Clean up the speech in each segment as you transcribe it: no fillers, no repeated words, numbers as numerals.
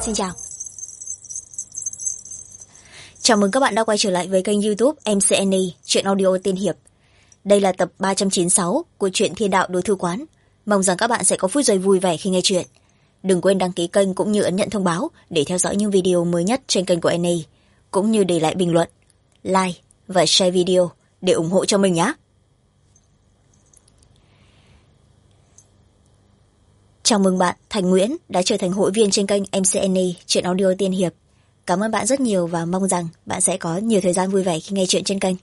Xin chào. Chào mừng các bạn đã quay trở lại với kênh YouTube MCNE Truyện Audio Tiên Hiệp. Đây là tập 396 của truyện Thiên Đạo Đối Thư Quán. Mong rằng các bạn sẽ có phút giây vui vẻ khi nghe truyện. Đừng quên đăng ký kênh cũng như ấn nhận thông báo để theo dõi những video mới nhất trên kênh của NE, cũng như để lại bình luận, like và share video để ủng hộ cho mình nhé. Chào mừng bạn Thành Nguyễn đã trở thành hội viên trên kênh MCNE Truyện Audio Tiên Hiệp. Cảm ơn bạn rất nhiều và mong rằng bạn sẽ có nhiều thời gian vui vẻ khi nghe chuyện trên kênh.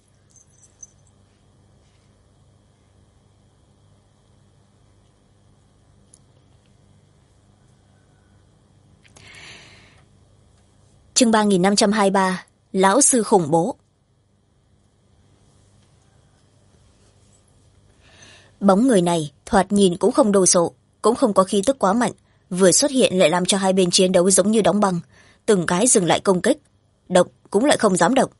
Chương 3523 Lão sư khủng bố. Bóng người này thoạt nhìn cũng không đồ sộ, cũng không có khí tức quá mạnh, vừa xuất hiện lại làm cho hai bên chiến đấu giống như đóng băng, từng cái dừng lại công kích, động cũng lại không dám động.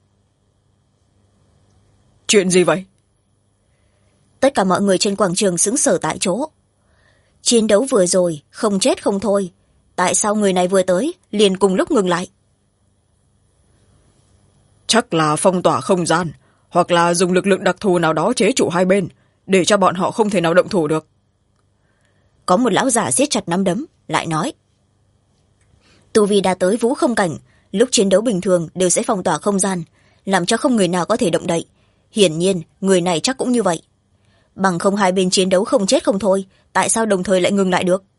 Chuyện gì vậy? Tất cả mọi người trên quảng trường sững sờ tại chỗ. Chiến đấu vừa rồi không chết không thôi, tại sao người này vừa tới liền cùng lúc ngừng lại? Chắc là phong tỏa không gian, hoặc là dùng lực lượng đặc thù nào đó chế trụ hai bên, để cho bọn họ không thể nào động thủ được. Có một lão giả siết chặt nắm đấm, lại nói. Tu vi đã tới vũ không cảnh, lúc chiến đấu bình thường đều sẽ phong tỏa không gian, làm cho không người nào có thể động đậy. Hiển nhiên, người này chắc cũng như vậy. Bằng không hai bên chiến đấu không chết không thôi, tại sao đồng thời lại ngừng lại được?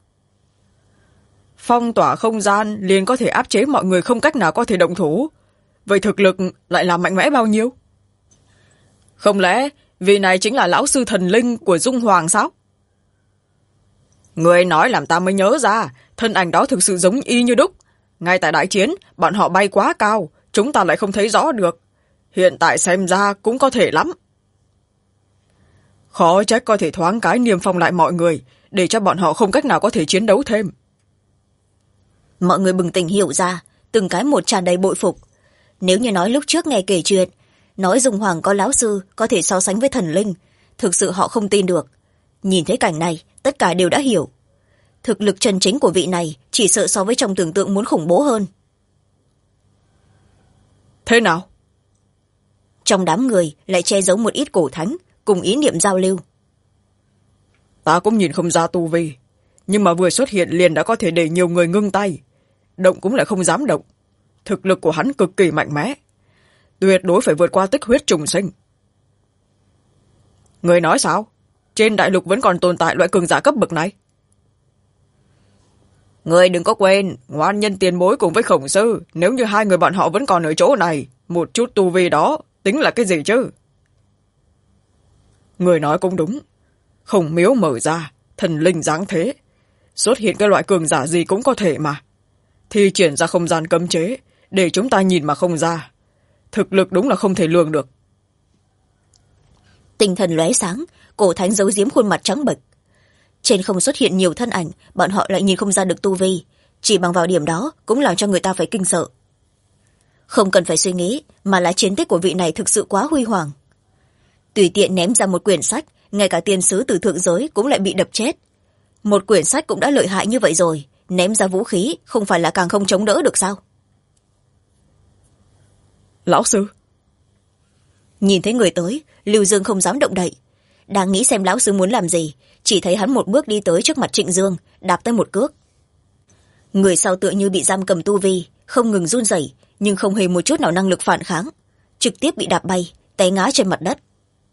Phong tỏa không gian liền có thể áp chế mọi người không cách nào có thể động thủ. Vậy thực lực lại là mạnh mẽ bao nhiêu? Không lẽ vị này chính là lão sư thần linh của Dung Hoàng sao? Người nói làm ta mới nhớ ra, thân ảnh đó thực sự giống y như đúc. Ngay tại đại chiến, bọn họ bay quá cao, chúng ta lại không thấy rõ được. Hiện tại xem ra cũng có thể lắm. Khó trách có thể thoáng cái niêm phong lại mọi người, để cho bọn họ không cách nào có thể chiến đấu thêm. Mọi người bừng tỉnh hiểu ra, từng cái một tràn đầy bội phục. Nếu như nói lúc trước nghe kể chuyện, nói Dung Hoàng có lão sư có thể so sánh với thần linh, thực sự họ không tin được. Nhìn thấy cảnh này, tất cả đều đã hiểu. Thực lực chân chính của vị này chỉ sợ so với trong tưởng tượng muốn khủng bố hơn. Thế nào? Trong đám người lại che giấu một ít cổ thánh, cùng ý niệm giao lưu. Ta cũng nhìn không ra tu vi, nhưng mà vừa xuất hiện liền đã có thể để nhiều người ngưng tay. Động cũng lại không dám động. Thực lực của hắn cực kỳ mạnh mẽ, tuyệt đối phải vượt qua tích huyết trùng sinh. Người nói sao? Trên đại lục vẫn còn tồn tại loại cường giả cấp bậc này? Người đừng có quên, ngoan nhân tiền bối cùng với khổng sư, nếu như hai người bọn họ vẫn còn ở chỗ này, một chút tu vi đó tính là cái gì chứ? Người nói cũng đúng. Khổng miếu mở ra, thần linh giáng thế, xuất hiện cái loại cường giả gì cũng có thể mà. Thi triển ra không gian cấm chế, để chúng ta nhìn mà không ra. Thực lực đúng là không thể lường được. Tinh thần lóe sáng, cổ thánh giấu giếm khuôn mặt trắng bệch. Trên không xuất hiện nhiều thân ảnh, bọn họ lại nhìn không ra được tu vi, chỉ bằng vào điểm đó cũng làm cho người ta phải kinh sợ. Không cần phải suy nghĩ, mà là chiến tích của vị này thực sự quá huy hoàng. Tùy tiện ném ra một quyển sách, ngay cả tiên sứ từ thượng giới cũng lại bị đập chết. Một quyển sách cũng đã lợi hại như vậy rồi, ném ra vũ khí không phải là càng không chống đỡ được sao? Lão sư. Nhìn thấy người tới, Lưu Dương không dám động đậy. Đang nghĩ xem lão sư muốn làm gì, chỉ thấy hắn một bước đi tới trước mặt Trịnh Dương, đạp tới một cước. Người sau tựa như bị giam cầm tu vi, không ngừng run rẩy, nhưng không hề một chút nào năng lực phản kháng, trực tiếp bị đạp bay, té ngã trên mặt đất.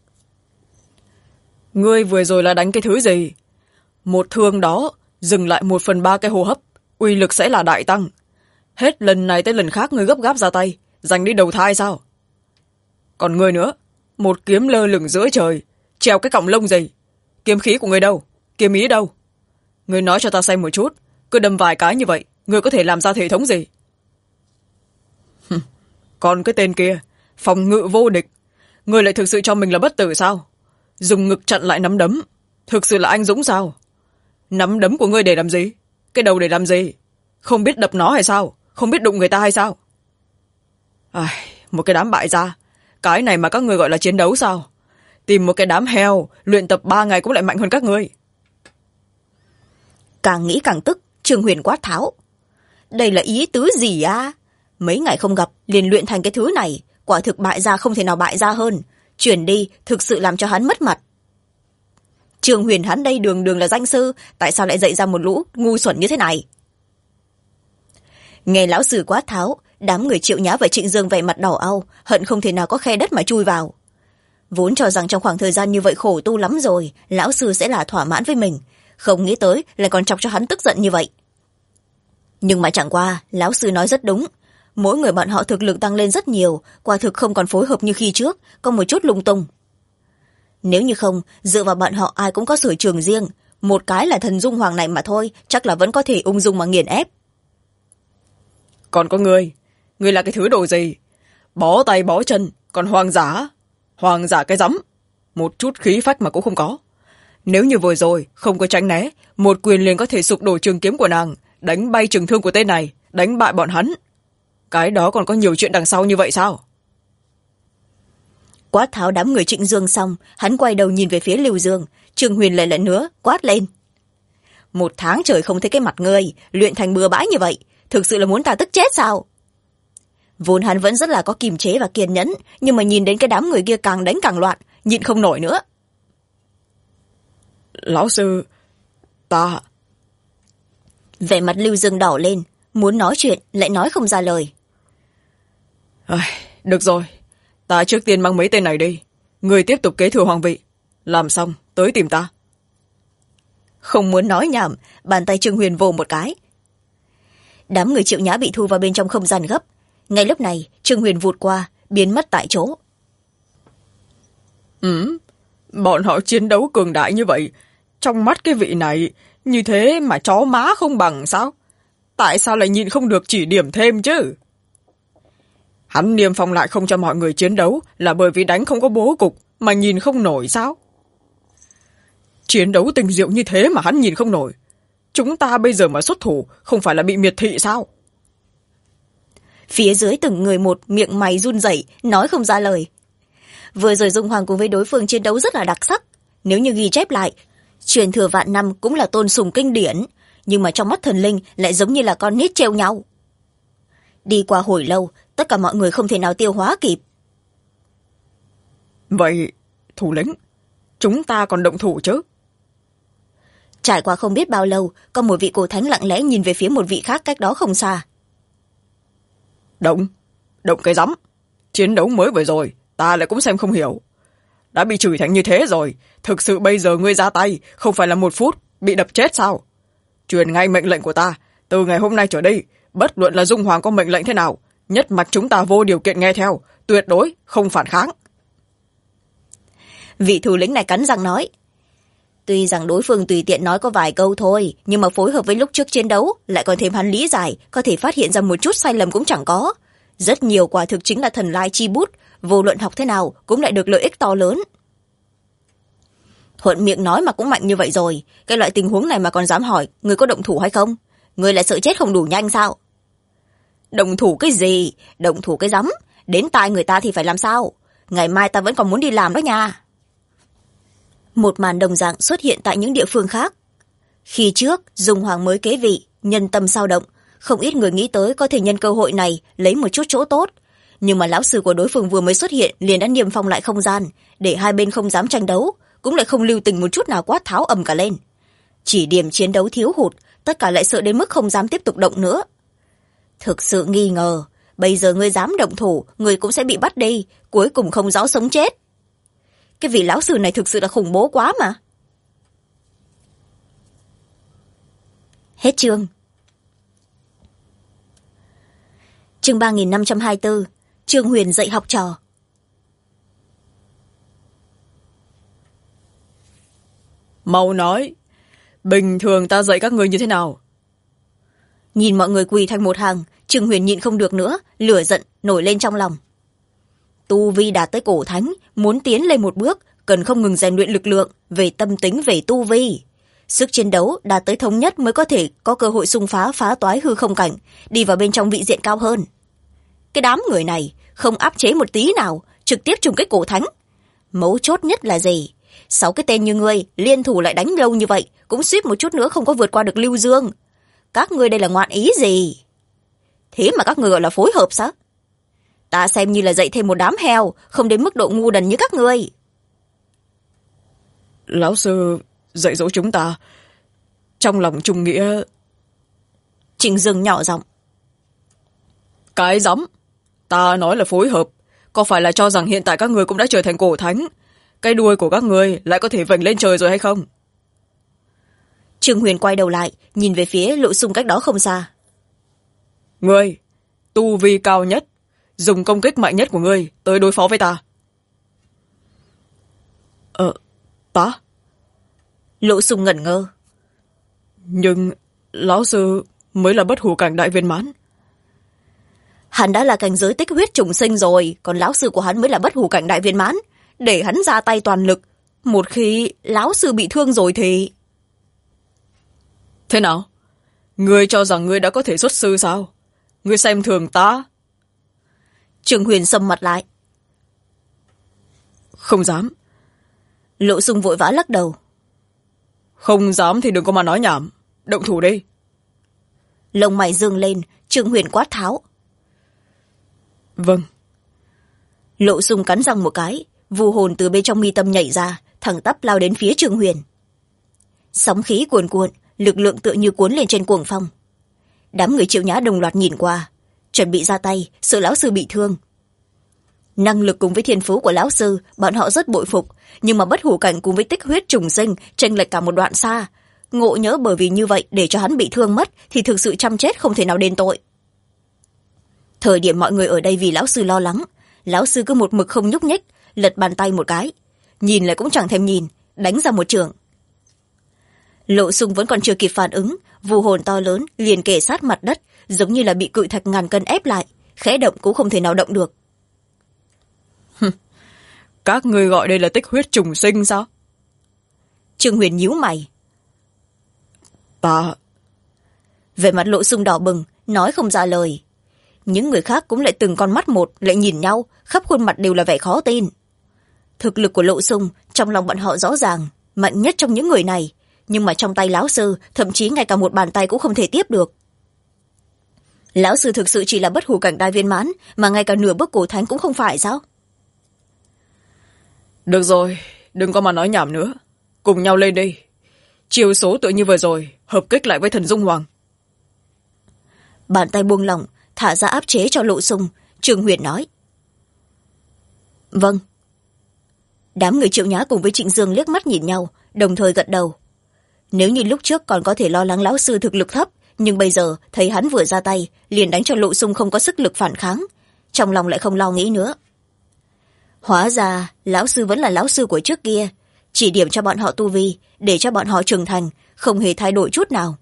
Ngươi vừa rồi là đánh cái thứ gì? Một thương đó dừng lại 1/3 cái hô hấp, uy lực sẽ là đại tăng. Hết lần này tới lần khác ngươi gấp gáp ra tay, giành đi đầu thai sao? Còn ngươi nữa, một kiếm lơ lửng giữa trời, treo cái cọng lông gì? Kiếm khí của ngươi đâu? Kiếm ý đâu? Ngươi nói cho ta xem một chút, cứ đâm vài cái như vậy, ngươi có thể làm ra thể thống gì? Còn cái tên kia, phòng ngự vô địch, ngươi lại thực sự cho mình là bất tử sao? Dùng ngực chặn lại nắm đấm, thực sự là anh dũng sao? Nắm đấm của ngươi để làm gì? Cái đầu để làm gì? Không biết đập nó hay sao? Không biết đụng người ta hay sao? Một cái đám bại gia, cái này mà các ngươi gọi là chiến đấu sao? Tìm một cái đám heo, luyện tập 3 ngày cũng lại mạnh hơn các ngươi. Càng nghĩ càng tức, Trương Huyền quát tháo. đây là ý tứ gì à? Mấy ngày không gặp liền luyện thành cái thứ này, quả thực bại gia không thể nào bại gia hơn. Chuyển đi thực sự làm cho hắn mất mặt. Trương Huyền hắn đây đường đường là danh sư, tại sao lại dạy ra một lũ ngu xuẩn như thế này? Nghe lão sư quát tháo, đám người Triệu Nhã và Trịnh Dương vẻ mặt đỏ au, hận không thể nào có khe đất mà chui vào. Vốn cho rằng trong khoảng thời gian như vậy khổ tu lắm rồi, lão sư sẽ là thỏa mãn với mình, không nghĩ tới lại còn chọc cho hắn tức giận như vậy. Nhưng mà chẳng qua lão sư nói rất đúng, mỗi người bọn họ thực lực tăng lên rất nhiều, quả thực không còn phối hợp như khi trước, có một chút lung tung. Nếu như không, dựa vào bọn họ ai cũng có sở trường riêng, một cái là thần dung hoàng này mà thôi, chắc là vẫn có thể ung dung mà nghiền ép. Còn có ngươi là cái thứ đồ gì? Bó tay bó chân, còn hoàng giả cái rắm, một chút khí phách mà cũng không có. Nếu như vừa rồi không có tránh né, một quyền liền có thể sụp đổ trường kiếm của nàng, đánh bay trường thương của tên này, đánh bại bọn hắn. Cái đó còn có nhiều chuyện đằng sau như vậy sao? Quát tháo đám người Trịnh Dương xong, hắn quay đầu nhìn về phía Lưu Dương. Trương Huyền lại lần nữa quát lên: một tháng trời không thấy cái mặt ngươi, luyện thành bừa bãi như vậy, thực sự là muốn ta tức chết sao? Vốn hắn vẫn rất là có kiềm chế và kiên nhẫn, nhưng mà nhìn đến cái đám người kia càng đánh càng loạn, nhịn không nổi nữa. Lão sư, ta... Vẻ mặt Lưu Dương đỏ lên, muốn nói chuyện lại nói không ra lời. Được rồi, ta trước tiên mang mấy tên này đi, người tiếp tục kế thừa hoàng vị, làm xong tới tìm ta. Không muốn nói nhảm, bàn tay Trương Huyền vồ một cái. Đám người Triệu Nhã bị thu vào bên trong không gian gấp. Ngay lúc này Trương Huyền vụt qua, biến mất tại chỗ. Bọn họ chiến đấu cường đại như vậy, trong mắt cái vị này như thế mà chó má không bằng sao? Tại sao lại nhịn không được chỉ điểm thêm chứ? Hắn niêm phong lại không cho mọi người chiến đấu là bởi vì đánh không có bố cục mà nhìn không nổi sao? Chiến đấu tình diệu như thế mà hắn nhìn không nổi. Chúng ta bây giờ mà xuất thủ không phải là bị miệt thị sao? Phía dưới từng người một miệng mày run rẩy, nói không ra lời. Vừa rồi Dung Hoàng cùng với đối phương chiến đấu rất là đặc sắc. Nếu như ghi chép lại, truyền thừa vạn năm cũng là tôn sùng kinh điển, nhưng mà trong mắt thần linh lại giống như là con nít treo nhau. Đi qua hồi lâu, tất cả mọi người không thể nào tiêu hóa kịp. Vậy, thủ lĩnh, chúng ta còn động thủ chứ? Trải qua không biết bao lâu, có một vị cổ thánh lặng lẽ nhìn về phía một vị khác cách đó không xa. Động cái rắm. Chiến đấu mới vừa rồi, ta lại cũng xem không hiểu. Đã bị chửi thành như thế rồi, thực sự bây giờ ngươi ra tay, không phải là 1 phút, bị đập chết sao? Truyền ngay mệnh lệnh của ta, từ ngày hôm nay trở đi, bất luận là Dung Hoàng có mệnh lệnh thế nào, nhất mặc chúng ta vô điều kiện nghe theo, tuyệt đối không phản kháng. Vị thủ lĩnh này cắn răng nói. Tuy rằng đối phương tùy tiện nói có vài câu thôi, nhưng mà phối hợp với lúc trước chiến đấu, lại còn thêm hắn lý giải, có thể phát hiện ra một chút sai lầm cũng chẳng có. Rất nhiều quả thực chính là thần lai chi bút, vô luận học thế nào cũng lại được lợi ích to lớn. Thuận miệng nói mà cũng mạnh như vậy rồi, cái loại tình huống này mà còn dám hỏi người có động thủ hay không? Người lại sợ chết không đủ nhanh sao? Động thủ cái gì? Động thủ cái rắm? Đến tai người ta thì phải làm sao? Ngày mai ta vẫn còn muốn đi làm đó nha. Một màn đồng dạng xuất hiện tại những địa phương khác. Khi trước Dung Hoàng mới kế vị, nhân tâm sao động, không ít người nghĩ tới có thể nhân cơ hội này lấy một chút chỗ tốt, nhưng mà lão sư của đối phương vừa mới xuất hiện liền đã niêm phong lại không gian, để hai bên không dám tranh đấu, cũng lại không lưu tình một chút nào quát tháo ầm cả lên. Chỉ điểm chiến đấu thiếu hụt, tất cả lại sợ đến mức không dám tiếp tục động nữa. Thực sự nghi ngờ, bây giờ ngươi dám động thủ, ngươi cũng sẽ bị bắt đi, cuối cùng không rõ sống chết. Cái vị lão sư này thực sự là khủng bố quá mà. Hết chương. Chương 3524, Trương Huyền dạy học trò. Mau nói, bình thường ta dạy các người như thế nào? Nhìn mọi người quỳ thành một hàng, Trương Huyền nhịn không được nữa, lửa giận nổi lên trong lòng. Tu vi đạt tới cổ thánh, muốn tiến lên một bước, cần không ngừng rèn luyện lực lượng, về tâm tính, về tu vi. Sức chiến đấu đạt tới thống nhất mới có thể có cơ hội xung phá toái hư không cảnh, đi vào bên trong vị diện cao hơn. Cái đám người này không áp chế một tí nào, trực tiếp trùng kích cổ thánh. Mấu chốt nhất là gì? 6 cái tên như ngươi liên thủ lại đánh lâu như vậy, cũng suýt một chút nữa không có vượt qua được Lưu Dương. Các ngươi đây là ngoạn ý gì? thế mà các người gọi là phối hợp sao? Ta xem như là dạy thêm một đám heo, không đến mức độ ngu đần như các ngươi. Lão sư dạy dỗ chúng ta trong lòng trung nghĩa. Trịnh Dương nhỏ giọng. Cái rắm, ta nói là phối hợp, có phải là cho rằng hiện tại các người cũng đã trở thành cổ thánh, cái đuôi của các người lại có thể vểnh lên trời rồi hay không? Trương Huyền quay đầu lại, nhìn về phía Lộ Xung cách đó không xa. Ngươi, tu vi cao nhất, dùng công kích mạnh nhất của ngươi tới đối phó với ta. Ta? Lộ Xung ngẩn ngơ. Nhưng lão sư mới là bất hủ cảnh đại viên mãn. Hắn đã là cảnh giới tích huyết trùng sinh rồi, còn lão sư của hắn mới là bất hủ cảnh đại viên mãn. Để hắn ra tay toàn lực, một khi lão sư bị thương rồi thì... Thế nào? Ngươi cho rằng ngươi đã có thể xuất sư sao? Ngươi xem thường ta? Trương Huyền sầm mặt lại. Không dám. Lộ Xung vội vã lắc đầu. Không dám thì đừng có mà nói nhảm. Động thủ đi. Lông mày dương lên, Trương Huyền quát tháo. Vâng. Lộ Xung cắn răng một cái, vu hồn từ bên trong mi tâm nhảy ra, thẳng tắp lao đến phía Trương Huyền. Sóng khí cuồn cuộn, lực lượng tựa như cuốn lên trên cuồng phong. Đám người Triệu Nhã đồng loạt nhìn qua, chuẩn bị ra tay, sợ lão sư bị thương. Năng lực cùng với thiên phú của lão sư, bọn họ rất bội phục, nhưng mà bất hủ cảnh cùng với tích huyết trùng sinh chênh lệch cả một đoạn xa. Ngộ nhỡ bởi vì như vậy để cho hắn bị thương mất thì thực sự chăm chết không thể nào đền tội. Thời điểm mọi người ở đây vì lão sư lo lắng, lão sư cứ một mực không nhúc nhích, lật bàn tay một cái, nhìn lại cũng chẳng thèm nhìn, đánh ra một chưởng. Lộ Xung vẫn còn chưa kịp phản ứng, vu hồn to lớn liền kề sát mặt đất, giống như là bị cự thạch ngàn cân ép lại, khẽ động cũng không thể nào động được. Các ngươi gọi đây là tích huyết trùng sinh sao? Trương Huyền nhíu mày. Ta... Về mặt Lộ Xung đỏ bừng, nói không ra lời. Những người khác cũng lại từng con mắt một lại nhìn nhau, khắp khuôn mặt đều là vẻ khó tin. Thực lực của Lộ Xung trong lòng bọn họ rõ ràng, mạnh nhất trong những người này, nhưng mà trong tay lão sư thậm chí ngay cả một bàn tay cũng không thể tiếp được. Lão sư thực sự chỉ là bất hủ cảnh đại viên mãn, mà ngay cả nửa bước cổ thánh cũng không phải sao? Được rồi, đừng có mà nói nhảm nữa. Cùng nhau lên đi. Chiều số tự như vừa rồi, hợp kích lại với thần Dung Hoàng. Bàn tay buông lỏng, thả ra áp chế cho Lộ Xung, Trương Huyền nói. Vâng. Đám người Triệu Nhã cùng với Trịnh Dương liếc mắt nhìn nhau, đồng thời gật đầu. Nếu như lúc trước còn có thể lo lắng lão sư thực lực thấp, nhưng bây giờ thấy hắn vừa ra tay liền đánh cho Lộ Xung không có sức lực phản kháng, trong lòng lại không lo nghĩ nữa. Hóa ra lão sư vẫn là lão sư của trước kia, chỉ điểm cho bọn họ tu vi, để cho bọn họ trưởng thành, không hề thay đổi chút nào.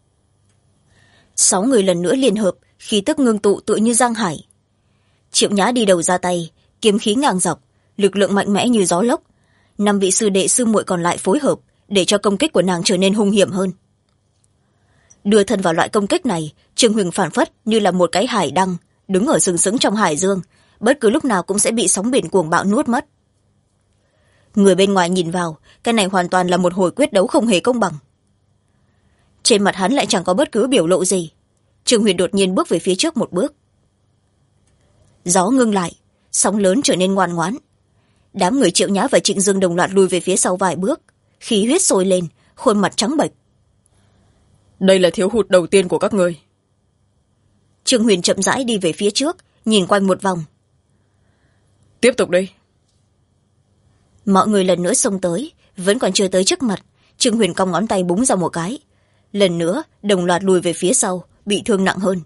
6 người lần nữa liên hợp, khí tức ngưng tụ tựa như giang hải. Triệu Nhã đi đầu ra tay, kiếm khí ngang dọc, lực lượng mạnh mẽ như gió lốc. 5 vị sư đệ sư muội còn lại phối hợp, để cho công kích của nàng trở nên hung hiểm hơn. Đưa thân vào loại công kích này, Trương Huyền phản phất như là một cái hải đăng, đứng ở sừng sững trong hải dương, bất cứ lúc nào cũng sẽ bị sóng biển cuồng bạo nuốt mất. Người bên ngoài nhìn vào, cái này hoàn toàn là một hồi quyết đấu không hề công bằng. Trên mặt hắn lại chẳng có bất cứ biểu lộ gì. Trương Huyền đột nhiên bước về phía trước một bước. Gió ngưng lại, sóng lớn trở nên ngoan ngoãn. Đám người Triệu Nhã và Trịnh Dương đồng loạt lùi về phía sau vài bước, khí huyết sôi lên, khuôn mặt trắng bệch. Đây là thiếu hụt đầu tiên của các ngươi. Trương Huyền chậm rãi đi về phía trước, nhìn quanh một vòng. Tiếp tục đi. Mọi người lần nữa xông tới, vẫn còn chưa tới trước mặt, Trương Huyền cong ngón tay búng ra một cái. Lần nữa đồng loạt lùi về phía sau, bị thương nặng hơn.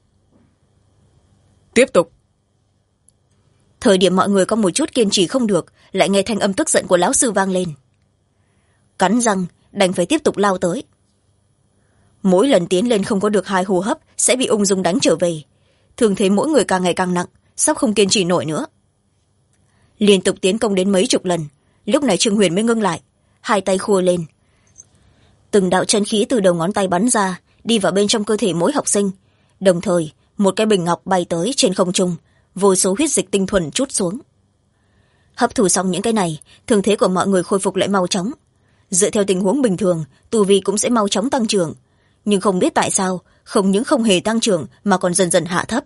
Tiếp tục. Thời điểm mọi người có một chút kiên trì không được, lại nghe thanh âm tức giận của lão sư vang lên. Cắn răng đành phải tiếp tục lao tới. Mỗi lần tiến lên không có được 2 hô hấp sẽ bị ung dung đánh trở về, thường thấy mỗi người càng ngày càng nặng, sắp không kiên trì nổi nữa. Liên tục tiến công đến mấy chục lần, lúc này Trương Huyền mới ngưng lại, 2 tay khua lên. Từng đạo chân khí từ đầu ngón tay bắn ra, đi vào bên trong cơ thể mỗi học sinh, đồng thời một cái bình ngọc bay tới trên không trung, vô số huyết dịch tinh thuần trút xuống. Hấp thụ xong những cái này, thương thế của mọi người khôi phục lại mau chóng. Dựa theo tình huống bình thường, tu vi cũng sẽ mau chóng tăng trưởng, nhưng không biết tại sao không những không hề tăng trưởng mà còn dần dần hạ thấp.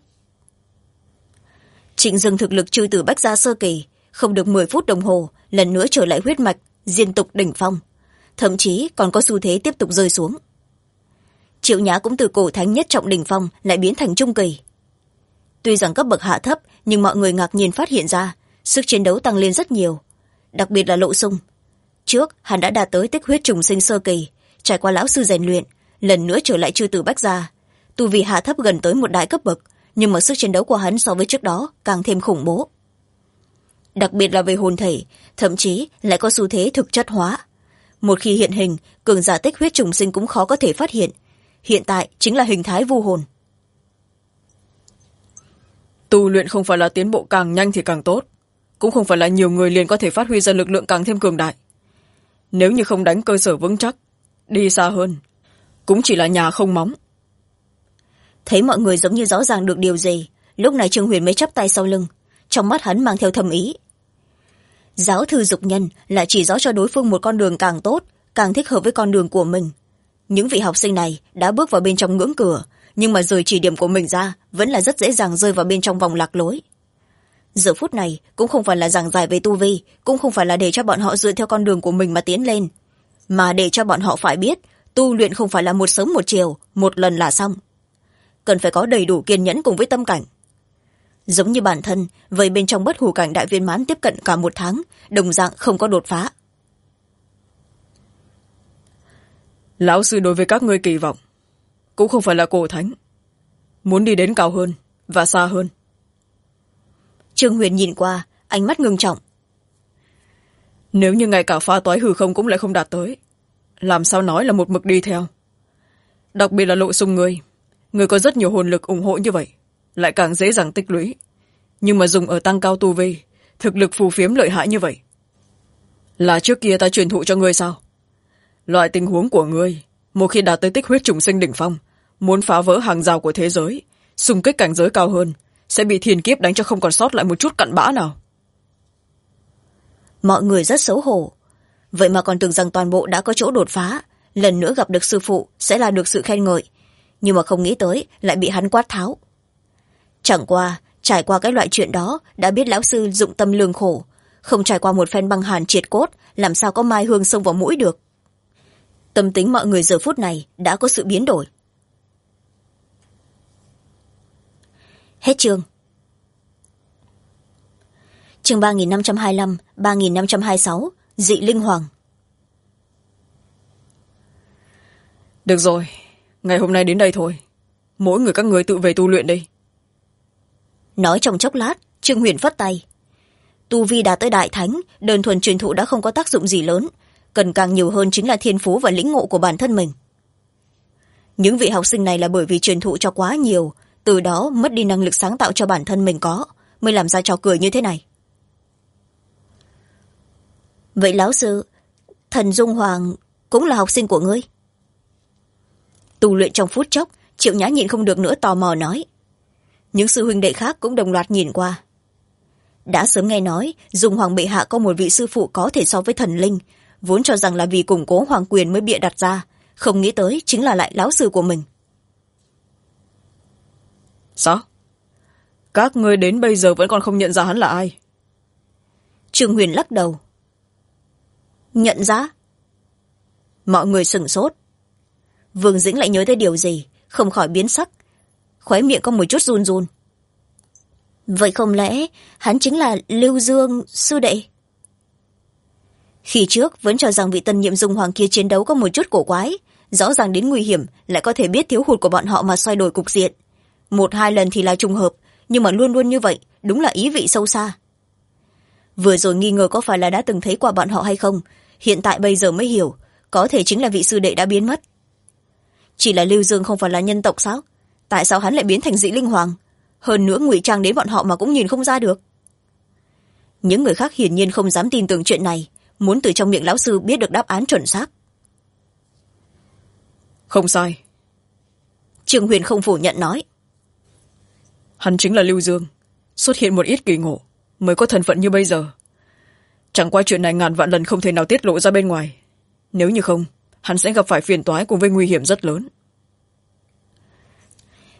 Trịnh Dừng thực lực chui từ bách gia sơ kỳ, không được 10 phút đồng hồ lần nữa trở lại huyết mạch diên tục đỉnh phong, thậm chí còn có xu thế tiếp tục rơi xuống. Triệu Nhã cũng từ cổ thánh nhất trọng đỉnh phong lại biến thành trung kỳ. Tuy rằng cấp bậc hạ thấp, nhưng mọi người ngạc nhiên phát hiện ra sức chiến đấu tăng lên rất nhiều, đặc biệt là Lộ Sung. Trước hắn đã đạt tới tích huyết trùng sinh sơ kỳ, trải qua lão sư rèn luyện, lần nữa trở lại chư tử bách gia, tu vi hạ thấp gần tới một đại cấp bậc, nhưng mà sức chiến đấu của hắn so với trước đó càng thêm khủng bố. Đặc biệt là về hồn thể, thậm chí lại có xu thế thực chất hóa. Một khi hiện hình, cường giả tích huyết trùng sinh cũng khó có thể phát hiện. Hiện tại chính là hình thái vu hồn. Tu luyện không phải là tiến bộ càng nhanh thì càng tốt, cũng không phải là nhiều người liền có thể phát huy ra lực lượng càng thêm cường đại. Nếu như không đánh cơ sở vững chắc, đi xa hơn, cũng chỉ là nhà không móng. Thấy mọi người giống như rõ ràng được điều gì, lúc này Trương Huyền mới chắp tay sau lưng, trong mắt hắn mang theo thầm ý. Giáo thư dục nhân lại chỉ rõ cho đối phương một con đường càng tốt, càng thích hợp với con đường của mình. Những vị học sinh này đã bước vào bên trong ngưỡng cửa, nhưng mà rời chỉ điểm của mình ra vẫn là rất dễ dàng rơi vào bên trong vòng lạc lối. Giờ phút này cũng không phải là giảng giải về tu vi, cũng không phải là để cho bọn họ dựa theo con đường của mình mà tiến lên, mà để cho bọn họ phải biết tu luyện không phải là một sớm một chiều, một lần là xong. Cần phải có đầy đủ kiên nhẫn cùng với tâm cảnh. Giống như bản thân vậy, bên trong bất hủ cảnh đại viên mãn tiếp cận cả một tháng, đồng dạng không có đột phá. Lão sư đối với các ngươi kỳ vọng cũng không phải là cổ thánh, muốn đi đến cao hơn và xa hơn. Trương Huyền nhìn qua, ánh mắt ngưng trọng. Nếu như ngay cả phá toái hư không cũng lại không đạt tới, làm sao nói là một mực đi theo. Đặc biệt là Lộ Sung người có rất nhiều hồn lực ủng hộ như vậy, lại càng dễ dàng tích lũy, nhưng mà dùng ở tăng cao tu vi, thực lực phù phiếm lợi hại như vậy. Là trước kia ta truyền thụ cho ngươi sao? Loại tình huống của ngươi, một khi đạt tới tích huyết trùng sinh đỉnh phong, muốn phá vỡ hàng rào của thế giới, xung kích cảnh giới cao hơn, sẽ bị thiên kiếp đánh cho không còn sót lại một chút cặn bã nào. Mọi người rất xấu hổ, vậy mà còn tưởng rằng toàn bộ đã có chỗ đột phá, lần nữa gặp được sư phụ sẽ là được sự khen ngợi, nhưng mà không nghĩ tới lại bị hắn quát tháo. Chẳng qua trải qua cái loại chuyện đó đã biết lão sư dụng tâm lương khổ, không trải qua một phen băng hàn triệt cốt, làm sao có mai hương xông vào mũi được. Tâm tính mọi người giờ phút này đã có sự biến đổi. Hết chương. Chương 3525, 3526, dị linh hoàng. Được rồi, ngày hôm nay đến đây thôi. Mỗi người các người tự về tu luyện đi. Nói trong chốc lát, Trương Huyền phất tay. Tu vi đạt tới đại thánh, đơn thuần truyền thụ đã không có tác dụng gì lớn, cần càng nhiều hơn chính là thiên phú và lĩnh ngộ của bản thân mình. Những vị học sinh này là bởi vì truyền thụ cho quá nhiều, từ đó mất đi năng lực sáng tạo cho bản thân mình có, mới làm ra trò cười như thế này. Vậy lão sư, Thần Dung Hoàng cũng là học sinh của ngươi? Tu luyện trong phút chốc, Triệu Nhã nhịn không được nữa tò mò nói. Những sư huynh đệ khác cũng đồng loạt nhìn qua. Đã sớm nghe nói Dung Hoàng bệ hạ có một vị sư phụ có thể so với thần linh, vốn cho rằng là vì củng cố hoàng quyền mới bịa đặt ra, không nghĩ tới chính là lại lão sư của mình. Sao? Các ngươi đến bây giờ vẫn còn không nhận ra hắn là ai? Trương Huyền lắc đầu. Nhận ra? Mọi người sửng sốt. Vương Dĩnh lại nhớ tới điều gì, không khỏi biến sắc, khóe miệng có một chút run run. Vậy không lẽ hắn chính là Lưu Dương sư đệ? Khi trước vẫn cho rằng vị tân nhiệm Dung Hoàng kia chiến đấu có một chút cổ quái, rõ ràng đến nguy hiểm lại có thể biết thiếu hụt của bọn họ mà xoay đổi cục diện. Một hai lần thì là trùng hợp, nhưng mà luôn luôn như vậy, đúng là ý vị sâu xa. Vừa rồi nghi ngờ có phải là đã từng thấy qua bọn họ hay không, hiện tại bây giờ mới hiểu, có thể chính là vị sư đệ đã biến mất. Chỉ là Lưu Dương không phải là nhân tộc sao? Tại sao hắn lại biến thành dị linh hoàng? Hơn nữa ngụy trang đến bọn họ mà cũng nhìn không ra được. Những người khác hiển nhiên không dám tin tưởng chuyện này, muốn từ trong miệng lão sư biết được đáp án chuẩn xác. Không sai. Trương Huyền không phủ nhận nói. Hắn chính là Lưu Dương, xuất hiện một ít kỳ ngộ mới có thân phận như bây giờ. Chẳng qua chuyện này ngàn vạn lần không thể nào tiết lộ ra bên ngoài. Nếu như không, hắn sẽ gặp phải phiền toái cùng với nguy hiểm rất lớn.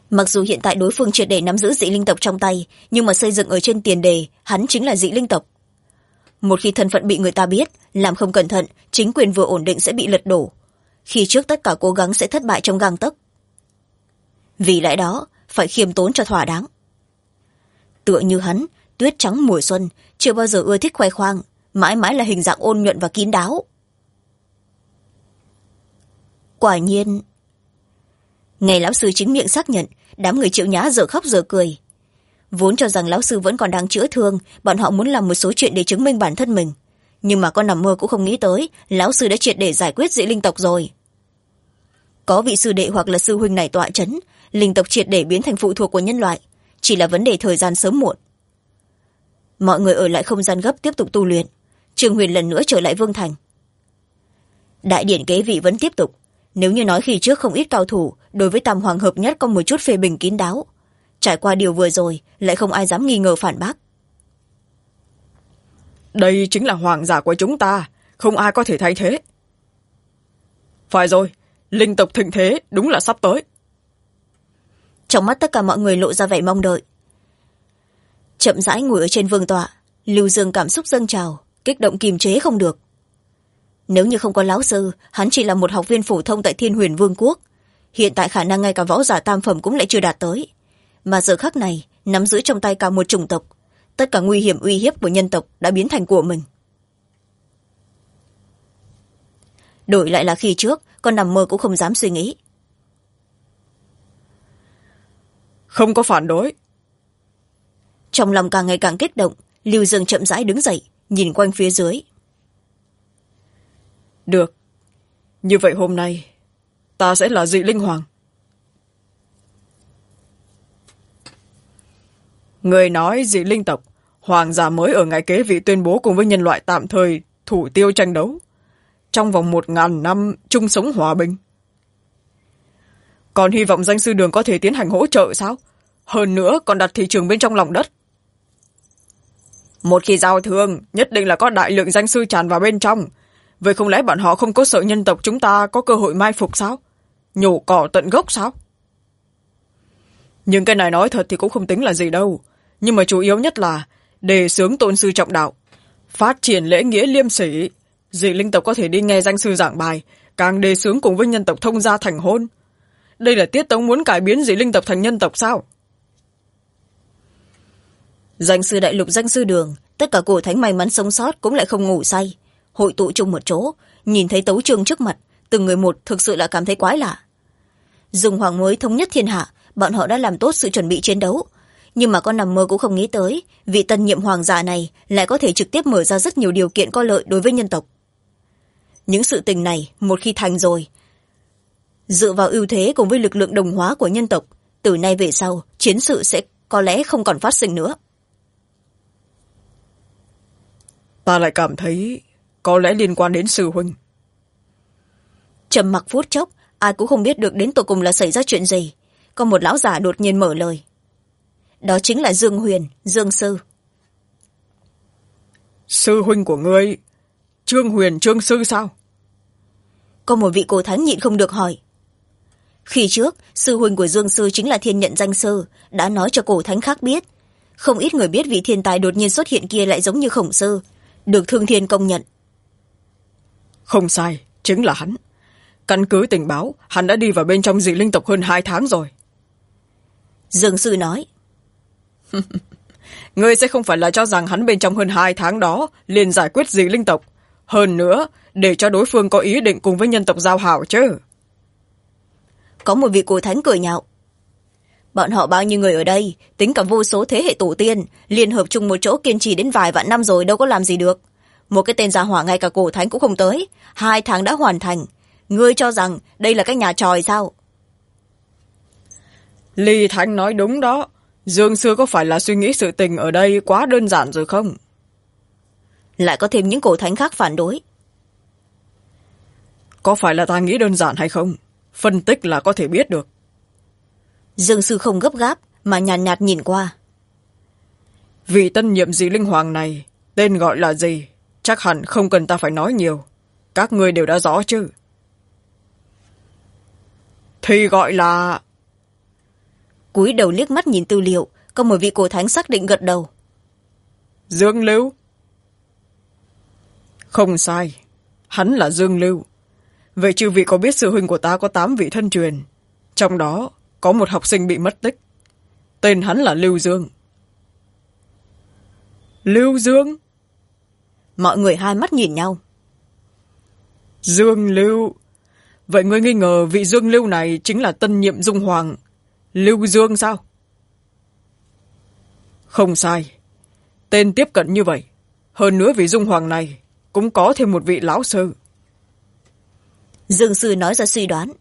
Mặc dù hiện tại đối phương triệt để nắm giữ dị linh tộc trong tay, nhưng mà xây dựng ở trên tiền đề hắn chính là dị linh tộc. Một khi thân phận bị người ta biết, làm không cẩn thận, chính quyền vừa ổn định sẽ bị lật đổ. Khi trước tất cả cố gắng sẽ thất bại trong gang tấc. Vì lẽ đó phải khiêm tốn cho thỏa đáng. Tựa như hắn, tuyết trắng mùa xuân, chưa bao giờ ưa thích khoe khoang, mãi mãi là hình dạng ôn nhuận và kín đáo. Quả nhiên, nghe lão sư chính miệng xác nhận, đám người Triệu Nhã giờ khóc giờ cười. Vốn cho rằng lão sư vẫn còn đang chữa thương, bọn họ muốn làm một số chuyện để chứng minh bản thân mình, nhưng mà con nằm mơ cũng không nghĩ tới lão sư đã triệt để giải quyết dị linh tộc rồi. Có vị sư đệ hoặc là sư huynh này tọa chấn, linh tộc triệt để biến thành phụ thuộc của nhân loại, chỉ là vấn đề thời gian sớm muộn. Mọi người ở lại không gian gấp tiếp tục tu luyện. Trương Huyền lần nữa trở lại Vương Thành. Đại điển kế vị vẫn tiếp tục. Nếu như nói khi trước không ít cao thủ đối với Tam Hoàng hợp nhất có một chút phê bình kín đáo, trải qua điều vừa rồi lại không ai dám nghi ngờ phản bác. Đây chính là hoàng giả của chúng ta, không ai có thể thay thế. Phải rồi, linh tộc thịnh thế đúng là sắp tới. Trong mắt tất cả mọi người lộ ra vẻ mong đợi. Chậm rãi ngồi ở trên vương tọa, Lưu Dương cảm xúc dâng trào, kích động kiềm chế không được. Nếu như không có lão sư, hắn chỉ là một học viên phổ thông tại Thiên Huyền Vương quốc. Hiện tại khả năng ngay cả võ giả tam phẩm cũng lại chưa đạt tới. Mà giờ khắc này, nắm giữ trong tay cả một chủng tộc. Tất cả nguy hiểm uy hiếp của nhân tộc đã biến thành của mình. Đổi lại là khi trước, con nằm mơ cũng không dám suy nghĩ. Không có phản đối. Trong lòng càng ngày càng kích động, Lưu Dương chậm rãi đứng dậy, nhìn quanh phía dưới. Được. Như vậy hôm nay, ta sẽ là dị linh hoàng. Người nói dị linh tộc, hoàng giả mới ở ngày kế vị tuyên bố cùng với nhân loại tạm thời thủ tiêu tranh đấu. Trong vòng 1000 năm chung sống hòa bình. Còn hy vọng danh sư đường có thể tiến hành hỗ trợ sao? Hơn nữa còn đặt thị trường bên trong lòng đất. Một khi giao thương, nhất định là có đại lượng danh sư tràn vào bên trong. Vậy không lẽ bọn họ không có sợ nhân tộc chúng ta có cơ hội mai phục sao? Nhổ cỏ tận gốc sao? Nhưng cái này nói thật thì cũng không tính là gì đâu. Nhưng mà chủ yếu nhất là đề xướng tôn sư trọng đạo, phát triển lễ nghĩa liêm sỉ. Dị linh tộc có thể đi nghe danh sư giảng bài, càng đề xướng cùng với nhân tộc thông gia thành hôn. Đây là Tiết Tống muốn cải biến dị linh tộc thành nhân tộc sao? Danh sư đại lục danh sư đường, tất cả cổ thánh may mắn sống sót cũng lại không ngủ say, hội tụ chung một chỗ, nhìn thấy tấu chương trước mặt, từng người một thực sự là cảm thấy quái lạ. Dùng hoàng mới thống nhất thiên hạ, bọn họ đã làm tốt sự chuẩn bị chiến đấu, nhưng mà con nằm mơ cũng không nghĩ tới vị tân nhiệm hoàng giả này lại có thể trực tiếp mở ra rất nhiều điều kiện có lợi đối với nhân tộc. Những sự tình này một khi thành rồi, dựa vào ưu thế cùng với lực lượng đồng hóa của nhân tộc, từ nay về sau chiến sự sẽ có lẽ không còn phát sinh nữa. Ta lại cảm thấy có lẽ liên quan đến sư huynh. Trầm mặc phút chốc, ai cũng không biết được đến tột cùng là xảy ra chuyện gì. Có một lão giả đột nhiên mở lời. Đó chính là Dương Huyền, Dương sư. Sư huynh của ngươi, Trương Huyền Trương sư sao? Có một vị cổ thánh nhịn không được hỏi. Khi trước, sư huynh của Dương sư chính là Thiên Nhận danh sư, đã nói cho cổ thánh khác biết. Không ít người biết vị thiên tài đột nhiên xuất hiện kia lại giống như Khổng sư, được Thương Thiên công nhận. Không sai, chính là hắn. Căn cứ tình báo, hắn đã đi vào bên trong dị linh tộc hơn 2 tháng rồi. Dương sư nói. Ngươi sẽ không phải là cho rằng hắn bên trong hơn 2 tháng đó liền giải quyết dị linh tộc. Hơn nữa, để cho đối phương có ý định cùng với nhân tộc giao hảo chứ. Có một vị cổ thánh cười nhạo. Bọn họ bao nhiêu người ở đây, tính cả vô số thế hệ tổ tiên, liên hợp chung một chỗ kiên trì đến vài vạn năm rồi đâu có làm gì được. Một cái tên gia hỏa ngay cả cổ thánh cũng không tới, 2 tháng đã hoàn thành. Ngươi cho rằng đây là cái nhà tròi sao? Lý Thánh nói đúng đó. Dương sư có phải là suy nghĩ sự tình ở đây quá đơn giản rồi không? Lại có thêm những cổ thánh khác phản đối. Có phải là ta nghĩ đơn giản hay không? Phân tích là có thể biết được. Dương sư không gấp gáp mà nhàn nhạt nhìn qua. Vì tân nhiệm dị linh hoàng này tên gọi là gì chắc hẳn không cần ta phải nói nhiều. Các ngươi đều đã rõ chứ? Thì gọi là cúi đầu liếc mắt nhìn tư liệu, có một vị cổ thánh xác định gật đầu. Dương Lưu. Không sai, hắn là Dương Lưu. Vậy chư vị có biết sư huynh của ta có 8 vị thân truyền, trong đó có một học sinh bị mất tích, tên hắn là Lưu Dương. Lưu Dương? Mọi người hai mắt nhìn nhau. Dương Lưu? Vậy ngươi nghi ngờ vị Dương Lưu này chính là tân nhiệm Dung Hoàng Lưu Dương sao? Không sai, tên tiếp cận như vậy. Hơn nữa vị Dung Hoàng này cũng có thêm một vị lão sư. Dương sư nói ra suy đoán.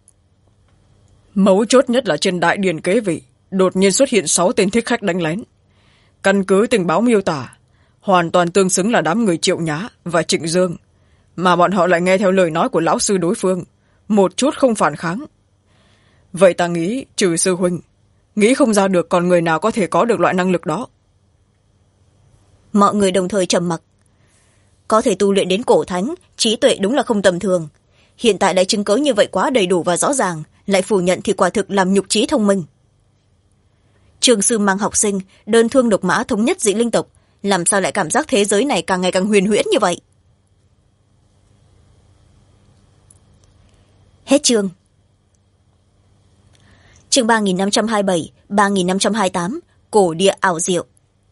Mấu chốt nhất là trên đại điền kế vị đột nhiên xuất hiện 6 tên thích khách đánh lén. Căn cứ tình báo miêu tả, hoàn toàn tương xứng là đám người Triệu Nhã và Trịnh Dương, mà bọn họ lại nghe theo lời nói của lão sư đối phương, một chút không phản kháng. Vậy ta nghĩ trừ sư huynh, nghĩ không ra được còn người nào có thể có được loại năng lực đó. Mọi người đồng thời trầm mặc. Có thể tu luyện đến cổ thánh, trí tuệ đúng là không tầm thường. Hiện tại lại chứng cớ như vậy quá đầy đủ và rõ ràng, lại phủ nhận thì quả thực làm nhục trí thông minh. Trường sư mang học sinh đơn thương độc mã thống nhất dị linh tộc, làm sao lại cảm giác thế giới này càng ngày càng huyền huyễn như vậy? Hết chương. Chương 3527, 3528, cổ địa ảo diệu.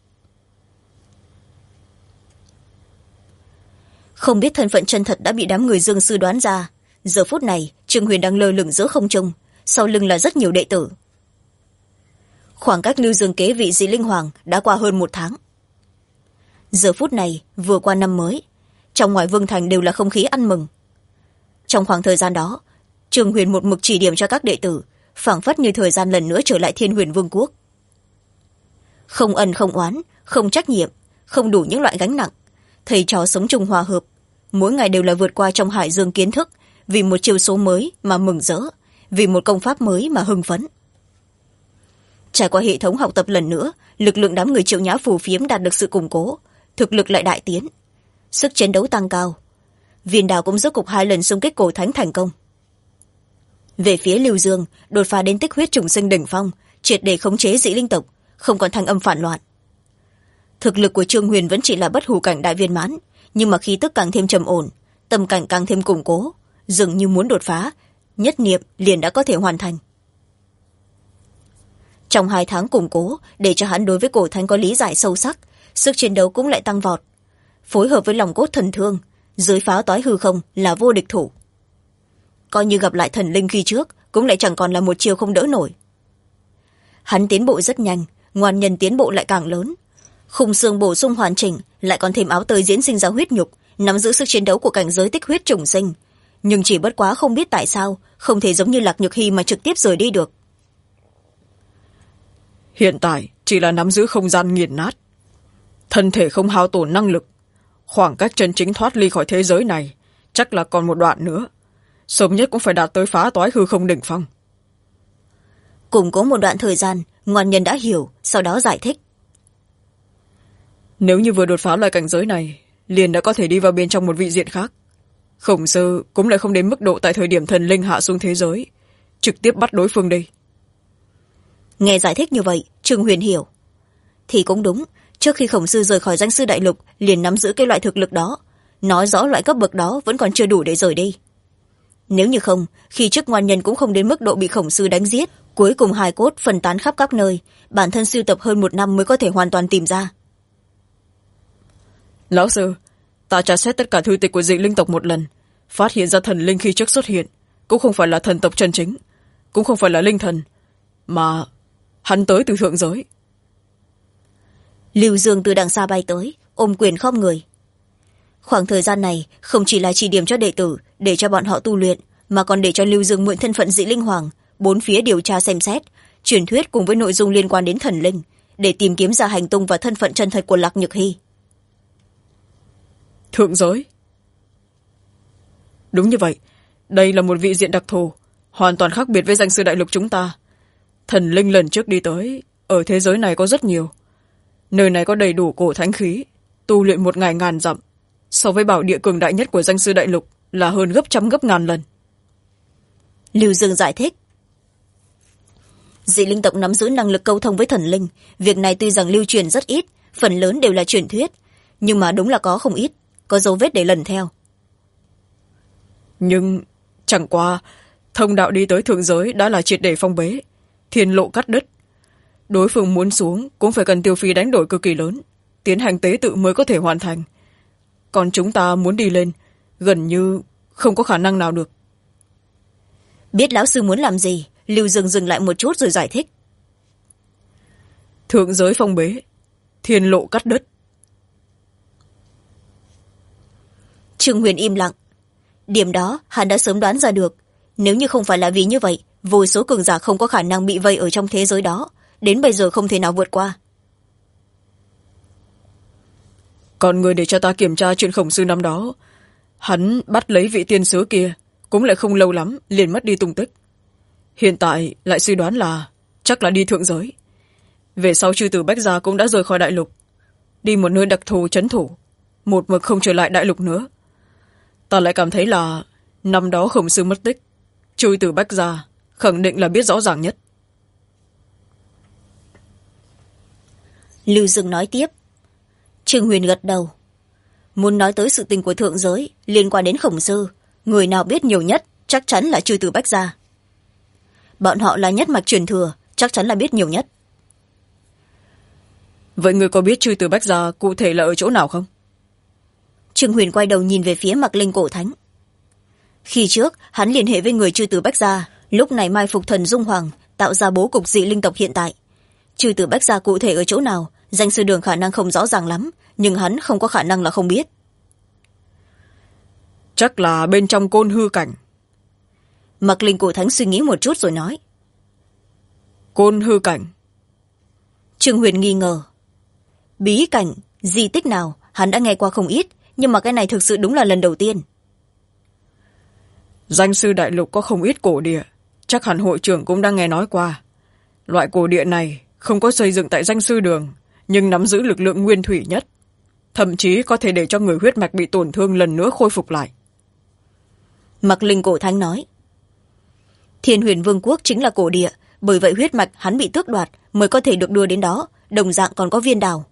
Không biết thân phận chân thật đã bị đám người Dương sư đoán ra. Giờ phút này Trương Huyền đang lơ lửng giữa không trung, sau lưng là rất nhiều đệ tử. Khoảng cách Lưu Dương kế vị dị linh hoàng đã qua hơn 1 tháng. Giờ phút này vừa qua năm mới, trong ngoài vương thành đều là không khí ăn mừng. Trong khoảng thời gian đó, Trương Huyền một mực chỉ điểm cho các đệ tử, phảng phất như thời gian lần nữa trở lại Thiên Huyền Vương quốc. Không ân không oán, không trách nhiệm, không đủ những loại gánh nặng, thầy trò sống chung hòa hợp, mỗi ngày đều là vượt qua trong hải dương kiến thức, vì một chiêu số mới mà mừng rỡ, vì một công pháp mới mà hưng phấn. Trải qua hệ thống học tập lần nữa, lực lượng đám người Triệu Nhã phù phiếm đạt được sự củng cố, thực lực lại đại tiến, sức chiến đấu tăng cao. Viên Đào cũng rốt cục 2 lần xung kích cổ thánh thành công. Về phía Lưu Dương, đột phá đến tích huyết trùng sinh đỉnh phong, triệt để khống chế dị linh tộc, không còn thanh âm phản loạn. Thực lực của Trương Huyền vẫn chỉ là bất hủ cảnh đại viên mãn, nhưng mà khí tức càng thêm trầm ổn, tâm cảnh càng thêm củng cố, dường như muốn đột phá, nhất niệm liền đã có thể hoàn thành. Trong 2 tháng củng cố, để cho hắn đối với cổ thánh có lý giải sâu sắc, sức chiến đấu cũng lại tăng vọt. Phối hợp với lòng cốt thần thương, dưới phá toái hư không là vô địch thủ. Coi như gặp lại thần linh khi trước, cũng lại chẳng còn là một chiều không đỡ nổi. Hắn tiến bộ rất nhanh, ngoan nhân tiến bộ lại càng lớn. Khung xương bổ sung hoàn chỉnh, lại còn thêm áo tơi diễn sinh ra huyết nhục, nắm giữ sức chiến đấu của cảnh giới tích huyết trùng sinh. Nhưng chỉ bất quá không biết tại sao, không thể giống như Lạc Nhược Hy mà trực tiếp rời đi được. Hiện tại chỉ là nắm giữ không gian nghiền nát, thân thể không hao tổn năng lực. Khoảng cách chân chính thoát ly khỏi thế giới này chắc là còn một đoạn nữa, sớm nhất cũng phải đạt tới phá toái hư không đỉnh phong. Cùng có một đoạn thời gian, ngoan nhân đã hiểu, sau đó giải thích. Nếu như vừa đột phá loại cảnh giới này, liền đã có thể đi vào bên trong một vị diện khác. Khổng sư cũng lại không đến mức độ tại thời điểm thần linh hạ xuống thế giới, trực tiếp bắt đối phương đi. Nghe giải thích như vậy, Trương Huyền hiểu. Thì cũng đúng, trước khi khổng sư rời khỏi danh sư đại lục, liền nắm giữ cái loại thực lực đó, nói rõ loại cấp bậc đó vẫn còn chưa đủ để rời đi. Nếu như không, khi trước ngoan nhân cũng không đến mức độ bị khổng sư đánh giết, cuối cùng hài cốt phân tán khắp các nơi, bản thân sưu tập hơn 1 năm mới có thể hoàn toàn tìm ra. Lão sư, ta tra xét tất cả thư tịch của dị linh tộc một lần, phát hiện ra thần linh khi trước xuất hiện cũng không phải là thần tộc chân chính, cũng không phải là linh thần, mà hắn tới từ thượng giới. Lưu Dương từ đằng xa bay tới, ôm quyền khom người. Khoảng thời gian này không chỉ là chỉ điểm cho đệ tử để cho bọn họ tu luyện, mà còn để cho Lưu Dương mượn thân phận dị linh hoàng, 4 phía điều tra xem xét truyền thuyết cùng với nội dung liên quan đến thần linh, để tìm kiếm ra hành tung và thân phận chân thật của Lạc Nhược Hy. Thượng giới? Đúng như vậy, đây là một vị diện đặc thù, hoàn toàn khác biệt với danh sư đại lục chúng ta. Thần linh lần trước đi tới, ở thế giới này có rất nhiều. Nơi này có đầy đủ cổ thánh khí, tu luyện 1 ngày ngàn dặm, so với bảo địa cường đại nhất của danh sư đại lục là hơn gấp trăm gấp ngàn lần. Lưu Dương giải thích. dị linh tộc nắm giữ năng lực câu thông với thần linh, việc này tuy rằng lưu truyền rất ít, phần lớn đều là truyền thuyết, nhưng mà đúng là có không ít, có dấu vết để lần theo. Nhưng chẳng qua thông đạo đi tới thượng giới đã là triệt để phong bế, thiên lộ cắt đứt, đối phương muốn xuống cũng phải cần tiêu phí đánh đổi cực kỳ lớn, tiến hành tế tự mới có thể hoàn thành, còn chúng ta muốn đi lên gần như không có khả năng nào được. Biết lão sư muốn làm gì, Lưu Dương dừng lại một chút rồi giải thích. Thượng giới phong bế, thiên lộ cắt đứt. Trương Huyền im lặng. Điểm đó hắn đã sớm đoán ra được, nếu như không phải là vì như vậy, vô số cường giả không có khả năng bị vây ở trong thế giới đó, đến bây giờ không thể nào vượt qua. Còn người để cho ta kiểm tra chuyện khổng sư năm đó, hắn bắt lấy vị tiên sứ kia cũng lại không lâu lắm liền mất đi tung tích, hiện tại lại suy đoán là chắc là đi thượng giới. Về sau chư tử Bách Gia cũng đã rời khỏi đại lục, đi một nơi đặc thù trấn thủ, một mực không trở lại đại lục nữa. Ta lại cảm thấy là năm đó khổng sư mất tích, chư tử Bách Gia khẳng định là biết rõ ràng nhất. Lưu Dương nói tiếp. Trương Huyền gật đầu. Muốn nói tới sự tình của thượng giới liên quan đến khổng sư, người nào biết nhiều nhất chắc chắn là chư tử Bách Gia. Bọn họ là nhất mạch truyền thừa, chắc chắn là biết nhiều nhất. Vậy người có biết chư tử Bách Gia cụ thể là ở chỗ nào không? Trương Huyền quay đầu nhìn về phía Mạc Linh cổ thánh. Khi trước hắn liên hệ với người chư tử Bách Gia, lúc này mai phục thần Dung Hoàng, tạo ra bố cục dị linh tộc hiện tại. Chư tử Bách Gia cụ thể ở chỗ nào, danh sư Đường khả năng không rõ ràng lắm, nhưng hắn không có khả năng là không biết. Chắc là bên trong côn hư cảnh. Mạc Linh cổ thánh suy nghĩ một chút rồi nói. Côn hư cảnh? Trương Huyền nghi ngờ. Bí cảnh, di tích nào, hắn đã nghe qua không ít, nhưng mà cái này thực sự đúng là lần đầu tiên. Danh sư đại lục có không ít cổ địa, chắc hẳn hội trưởng cũng đang nghe nói qua. Loại cổ địa này không có xây dựng tại danh sư đường, nhưng nắm giữ lực lượng nguyên thủy nhất, thậm chí có thể để cho người huyết mạch bị tổn thương lần nữa khôi phục lại. Mạc Linh cổ thánh nói. Thiên Huyền Vương quốc chính là cổ địa, bởi vậy huyết mạch hắn bị tước đoạt mới có thể được đưa đến đó, đồng dạng còn có viên đào.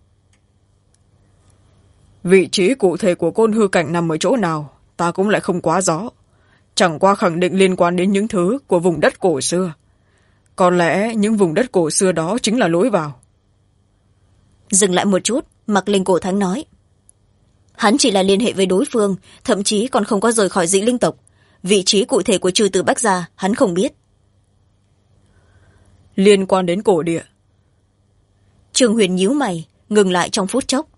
Vị trí cụ thể của côn hư cảnh nằm ở chỗ nào ta cũng lại không quá rõ, chẳng qua khẳng định liên quan đến những thứ của vùng đất cổ xưa. Có lẽ những vùng đất cổ xưa đó chính là lối vào. Dừng lại một chút, Mạc Linh cổ thánh nói. Hắn chỉ là liên hệ với đối phương, thậm chí còn không có rời khỏi dị linh tộc. Vị trí cụ thể của chư tử Bách Gia hắn không biết. Liên quan đến cổ địa? Trương Huyền nhíu mày, ngừng lại trong phút chốc.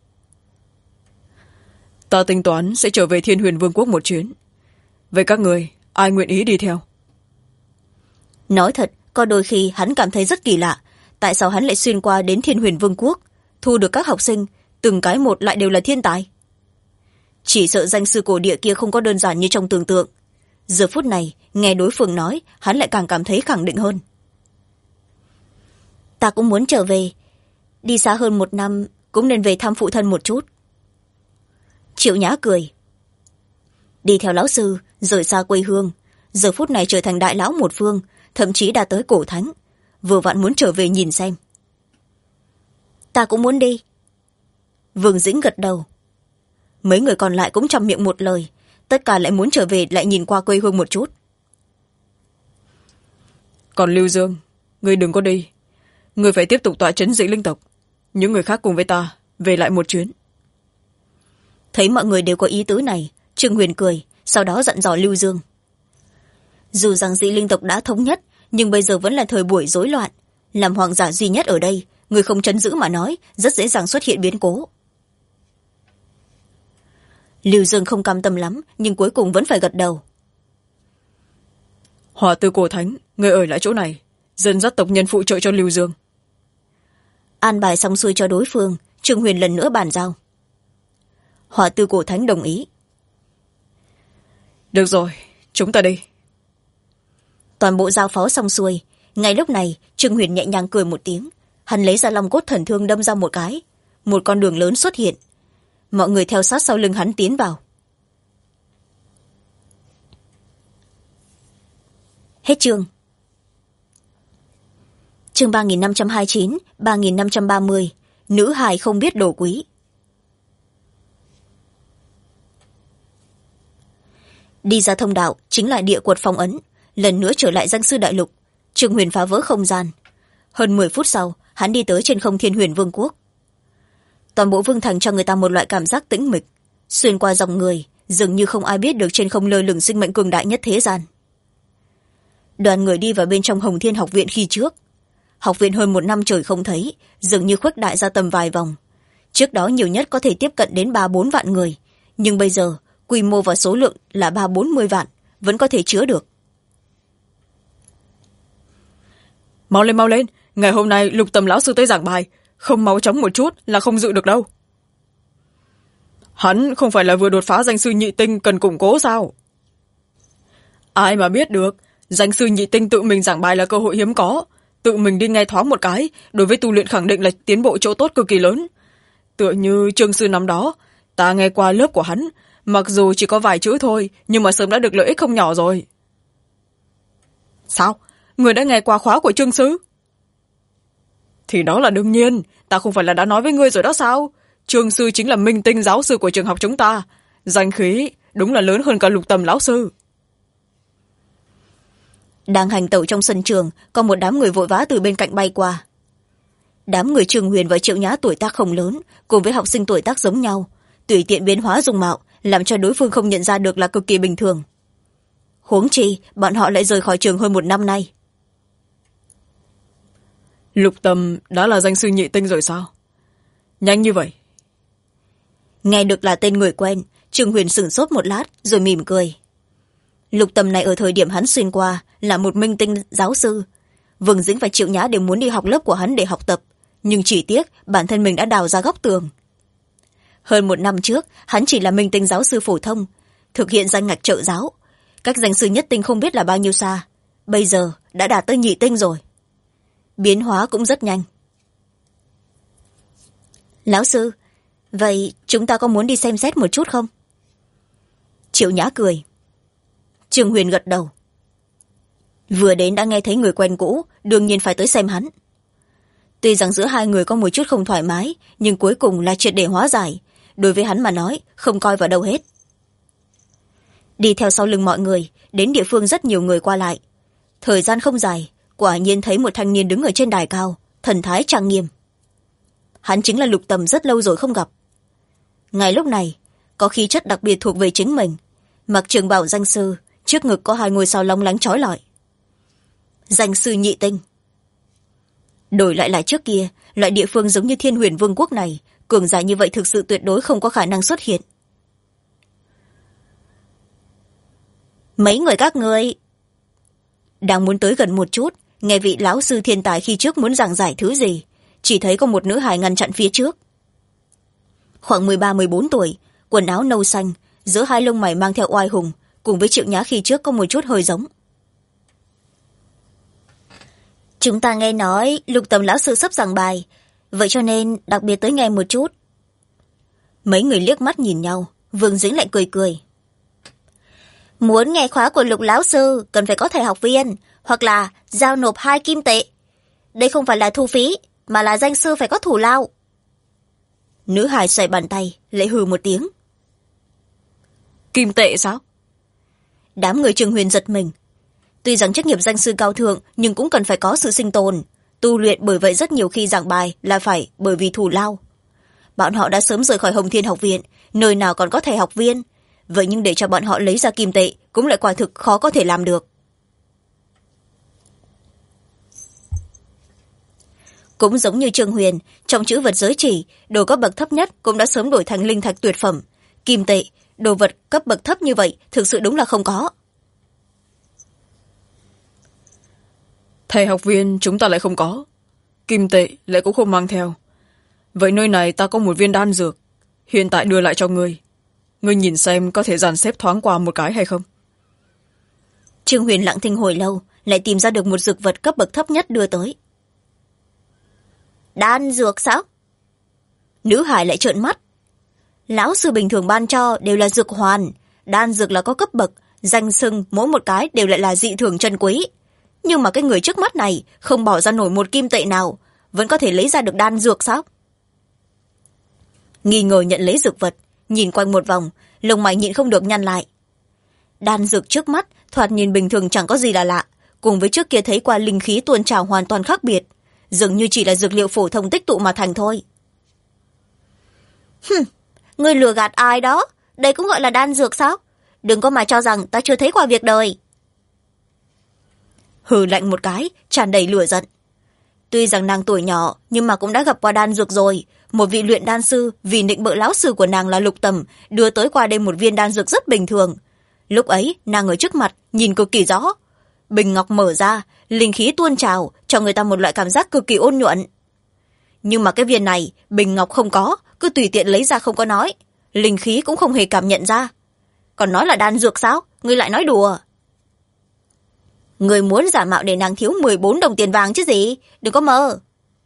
Ta tính toán sẽ trở về Thiên Huyền Vương quốc một chuyến. Vậy các người, ai nguyện ý đi theo? Nói thật, có đôi khi hắn cảm thấy rất kỳ lạ. Tại sao hắn lại xuyên qua đến Thiên Huyền Vương quốc, thu được các học sinh, từng cái một lại đều là thiên tài? Chỉ sợ danh sư cổ địa kia không có đơn giản như trong tưởng tượng. Giờ phút này, nghe đối phương nói, hắn lại càng cảm thấy khẳng định hơn. Ta cũng muốn trở về. Đi xa hơn 1 năm, cũng nên về thăm phụ thân một chút. Triệu Nhã cười. Đi theo lão sư, rời xa quê hương, giờ phút này trở thành đại lão một phương, thậm chí đã tới cổ thánh, vừa vặn muốn trở về nhìn xem. Ta cũng muốn đi. Vương Dĩnh gật đầu. Mấy người còn lại cũng chăm miệng một lời, tất cả lại muốn trở về lại nhìn qua quê hương một chút. Còn Lưu Dương, ngươi đừng có đi, ngươi phải tiếp tục tọa trấn dị linh tộc, những người khác cùng với ta về lại một chuyến. Thấy mọi người đều có ý tứ này, Trương Huyền cười, sau đó dặn dò Lưu Dương. Dù rằng dị linh tộc đã thống nhất, nhưng bây giờ vẫn là thời buổi rối loạn. Làm hoàng giả duy nhất ở đây, người không trấn giữ mà nói, rất dễ dàng xuất hiện biến cố. Lưu Dương không cam tâm lắm, nhưng cuối cùng vẫn phải gật đầu. Hỏa Tư Cổ Thánh, người ở lại chỗ này, dẫn dắt tộc nhân phụ trợ cho Lưu Dương. An bài xong xuôi cho đối phương, Trương Huyền lần nữa bàn giao. Hỏa Tư Cổ Thánh đồng ý. Được rồi, chúng ta đi. Toàn bộ giao phó xong xuôi, ngay lúc này Trương Huyền nhẹ nhàng cười một tiếng, hắn lấy ra long cốt thần thương đâm ra một cái, một con đường lớn xuất hiện. Mọi người theo sát sau lưng hắn tiến vào. Hết chương. chương 3529, 3530, nữ hài không biết đồ quý. Đi ra thông đạo chính là địa quật phong ấn, lần nữa trở lại danh sư đại lục. Trương Huyền phá vỡ không gian. Hơn 10 phút sau, hắn đi tới trên không Thiên Huyền Vương quốc. Toàn bộ vương thành cho người ta một loại cảm giác tĩnh mịch, xuyên qua dòng người, dường như không ai biết được trên không lơ lửng sinh mệnh cường đại nhất thế gian. Đoàn người đi vào bên trong Hồng Thiên học viện khi trước. Học viện hơn 1 năm trời không thấy, dường như khuếch đại ra tầm vài vòng. Trước đó nhiều nhất có thể tiếp cận đến 3-4 vạn người, nhưng bây giờ quy mô và số lượng là 30-40 vạn, vẫn có thể chứa được. Mau lên, mau lên, ngày hôm nay Lục Tầm lão sư tới giảng bài, không máu chóng một chút là không dự được đâu. Hắn không phải là vừa đột phá danh sư nhị tinh cần củng cố sao? Ai mà biết được, danh sư nhị tinh tự mình giảng bài là cơ hội hiếm có, tự mình đi nghe thoáng một cái, đối với tu luyện khẳng định là tiến bộ chỗ tốt cực kỳ lớn. Tựa như Trương sư năm đó, ta nghe qua lớp của hắn, mặc dù chỉ có vài chữ thôi, nhưng mà sớm đã được lợi ích không nhỏ rồi. Sao? Người đã nghe qua khóa của Trương sư? Thì đó là đương nhiên, ta không phải là đã nói với ngươi rồi đó sao? Trương sư chính là minh tinh giáo sư của trường học chúng ta, danh khí đúng là lớn hơn cả Lục Tầm lão sư. Đang hành tẩu trong sân trường, có một đám người vội vã từ bên cạnh bay qua. Đám người Trương Huyền và Triệu Nhã tuổi tác không lớn, cùng với học sinh tuổi tác giống nhau, tùy tiện biến hóa dung mạo, làm cho đối phương không nhận ra được là cực kỳ bình thường. Huống chi bọn họ lại rời khỏi trường hơn 1 năm nay. Lục Tầm đã là danh sư nhị tinh rồi sao? Nhanh như vậy? Nghe được là tên người quen, Trương Huyền sửng sốt một lát rồi mỉm cười. Lục Tầm này ở thời điểm hắn xuyên qua là một minh tinh giáo sư. Vương Dĩnh và Triệu Nhã đều muốn đi học lớp của hắn để học tập, nhưng chỉ tiếc bản thân mình đã đào ra góc tường. Hơn 1 năm trước, hắn chỉ là minh tinh giáo sư phổ thông, thực hiện danh ngạch trợ giáo. Cách danh sư nhất tinh không biết là bao nhiêu xa, bây giờ đã đạt tới nhị tinh rồi. Biến hóa cũng rất nhanh. Lão sư, vậy chúng ta có muốn đi xem xét một chút không? Triệu Nhã cười. Trương Huyền gật đầu. Vừa đến đã nghe thấy người quen cũ, đương nhiên phải tới xem hắn. Tuy rằng giữa hai người có một chút không thoải mái, nhưng cuối cùng là triệt để hóa giải. Đối với hắn mà nói, không coi vào đâu hết. Đi theo sau lưng mọi người, đến địa phương rất nhiều người qua lại. Thời gian không dài, quả nhiên thấy một thanh niên đứng ở trên đài cao, thần thái trang nghiêm. Hắn chính là Lục Tầm rất lâu rồi không gặp. Ngay lúc này, có khí chất đặc biệt thuộc về chính mình. Mặc trường bào danh sư, trước ngực có 2 ngôi sao long lánh chói lọi. Danh sư nhị tinh. Đổi lại là trước kia, loại địa phương giống như Thiên Huyền Vương quốc này, cường giả như vậy thực sự tuyệt đối không có khả năng xuất hiện. Mấy người các ngươi đang muốn tới gần một chút, nghe vị lão sư thiên tài khi trước muốn giảng giải thứ gì, chỉ thấy có một nữ hài ngăn chặn phía trước. Khoảng 13-14 tuổi, quần áo nâu xanh, giữa 2 lông mày mang theo oai hùng, cùng với Triệu Nhã khi trước có một chút hơi giống. Chúng ta nghe nói Lục Tầm lão sư sắp giảng bài, vậy cho nên đặc biệt tới nghe một chút. Mấy người liếc mắt nhìn nhau, Vương Dĩnh lại cười cười. Muốn nghe khóa của Lục lão sư cần phải có thẻ học viên, hoặc là giao nộp 2 kim tệ. Đây không phải là thu phí, mà là danh sư phải có thù lao. Nữ hài xoay bàn tay, lại hừ một tiếng. Kim tệ sao? Đám người Trương Huyền giật mình. Tuy rằng chức nghiệp danh sư cao thượng, nhưng cũng cần phải có sự sinh tồn. Tu luyện bởi vậy rất nhiều khi giảng bài là phải bởi vì thù lao. Bọn họ đã sớm rời khỏi Hồng Thiên học viện, nơi nào còn có thẻ học viên. Vậy nhưng để cho bọn họ lấy ra kim tệ cũng lại quả thực khó có thể làm được. Cũng giống như Trương Huyền, trong chữ vật giới chỉ, đồ cấp bậc thấp nhất cũng đã sớm đổi thành linh thạch tuyệt phẩm. Kim tệ, đồ vật cấp bậc thấp như vậy thực sự đúng là không có. Thầy học viên chúng ta lại không có, kim tệ lại cũng không mang theo. Vậy nơi này ta có một viên đan dược, hiện tại đưa lại cho ngươi. Ngươi nhìn xem có thể dàn xếp thoáng qua một cái hay không? Trương Huyền lặng thinh hồi lâu, lại tìm ra được một dược vật cấp bậc thấp nhất đưa tới. Đan dược sao? Nữ hải lại trợn mắt. Lão sư bình thường ban cho đều là dược hoàn, đan dược là có cấp bậc, danh xưng mỗi một cái đều lại là dị thường chân quý. nhưng mà cái người trước mắt này không bỏ ra nổi một kim tệ nào, vẫn có thể lấy ra được đan dược sao? Nghi ngờ nhận lấy dược vật, nhìn quanh một vòng, lông mày nhịn không được nhăn lại. Đan dược trước mắt thoạt nhìn bình thường chẳng có gì là lạ, cùng với trước kia thấy qua linh khí tuôn trào hoàn toàn khác biệt, dường như chỉ là dược liệu phổ thông tích tụ mà thành thôi. Ngươi lừa gạt ai đó? Đây cũng gọi là đan dược sao? Đừng có mà cho rằng ta chưa thấy qua việc đời. Hừ lạnh một cái, tràn đầy lửa giận. Tuy rằng nàng tuổi nhỏ, nhưng mà cũng đã gặp qua đan dược rồi. Một vị luyện đan sư vì nịnh bợ lão sư của nàng là Lục Tầm, đưa tới qua đây một viên đan dược rất bình thường. Lúc ấy, nàng ở trước mặt, nhìn cực kỳ rõ. Bình ngọc mở ra, linh khí tuôn trào, cho người ta một loại cảm giác cực kỳ ôn nhuận. Nhưng mà cái viên này, bình ngọc không có, cứ tùy tiện lấy ra không có nói. Linh khí cũng không hề cảm nhận ra. Còn nói là đan dược sao? Ngươi lại nói đùa. Ngươi muốn giả mạo để nàng thiếu 14 đồng tiền vàng chứ gì? Đừng có mơ.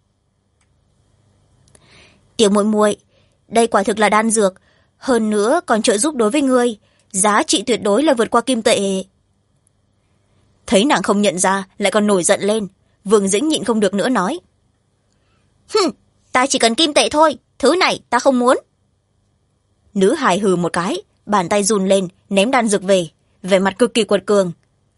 Tiểu muội muội, đây quả thực là đan dược. Hơn nữa còn trợ giúp đối với ngươi. Giá trị tuyệt đối là vượt qua kim tệ. Thấy nàng không nhận ra, lại còn nổi giận lên. Vương Dĩnh nhịn không được nữa nói. Ta chỉ cần kim tệ thôi. Thứ này ta không muốn. Nữ hài hừ một cái, bàn tay run lên, ném đan dược về. Vẻ mặt cực kỳ quật cường.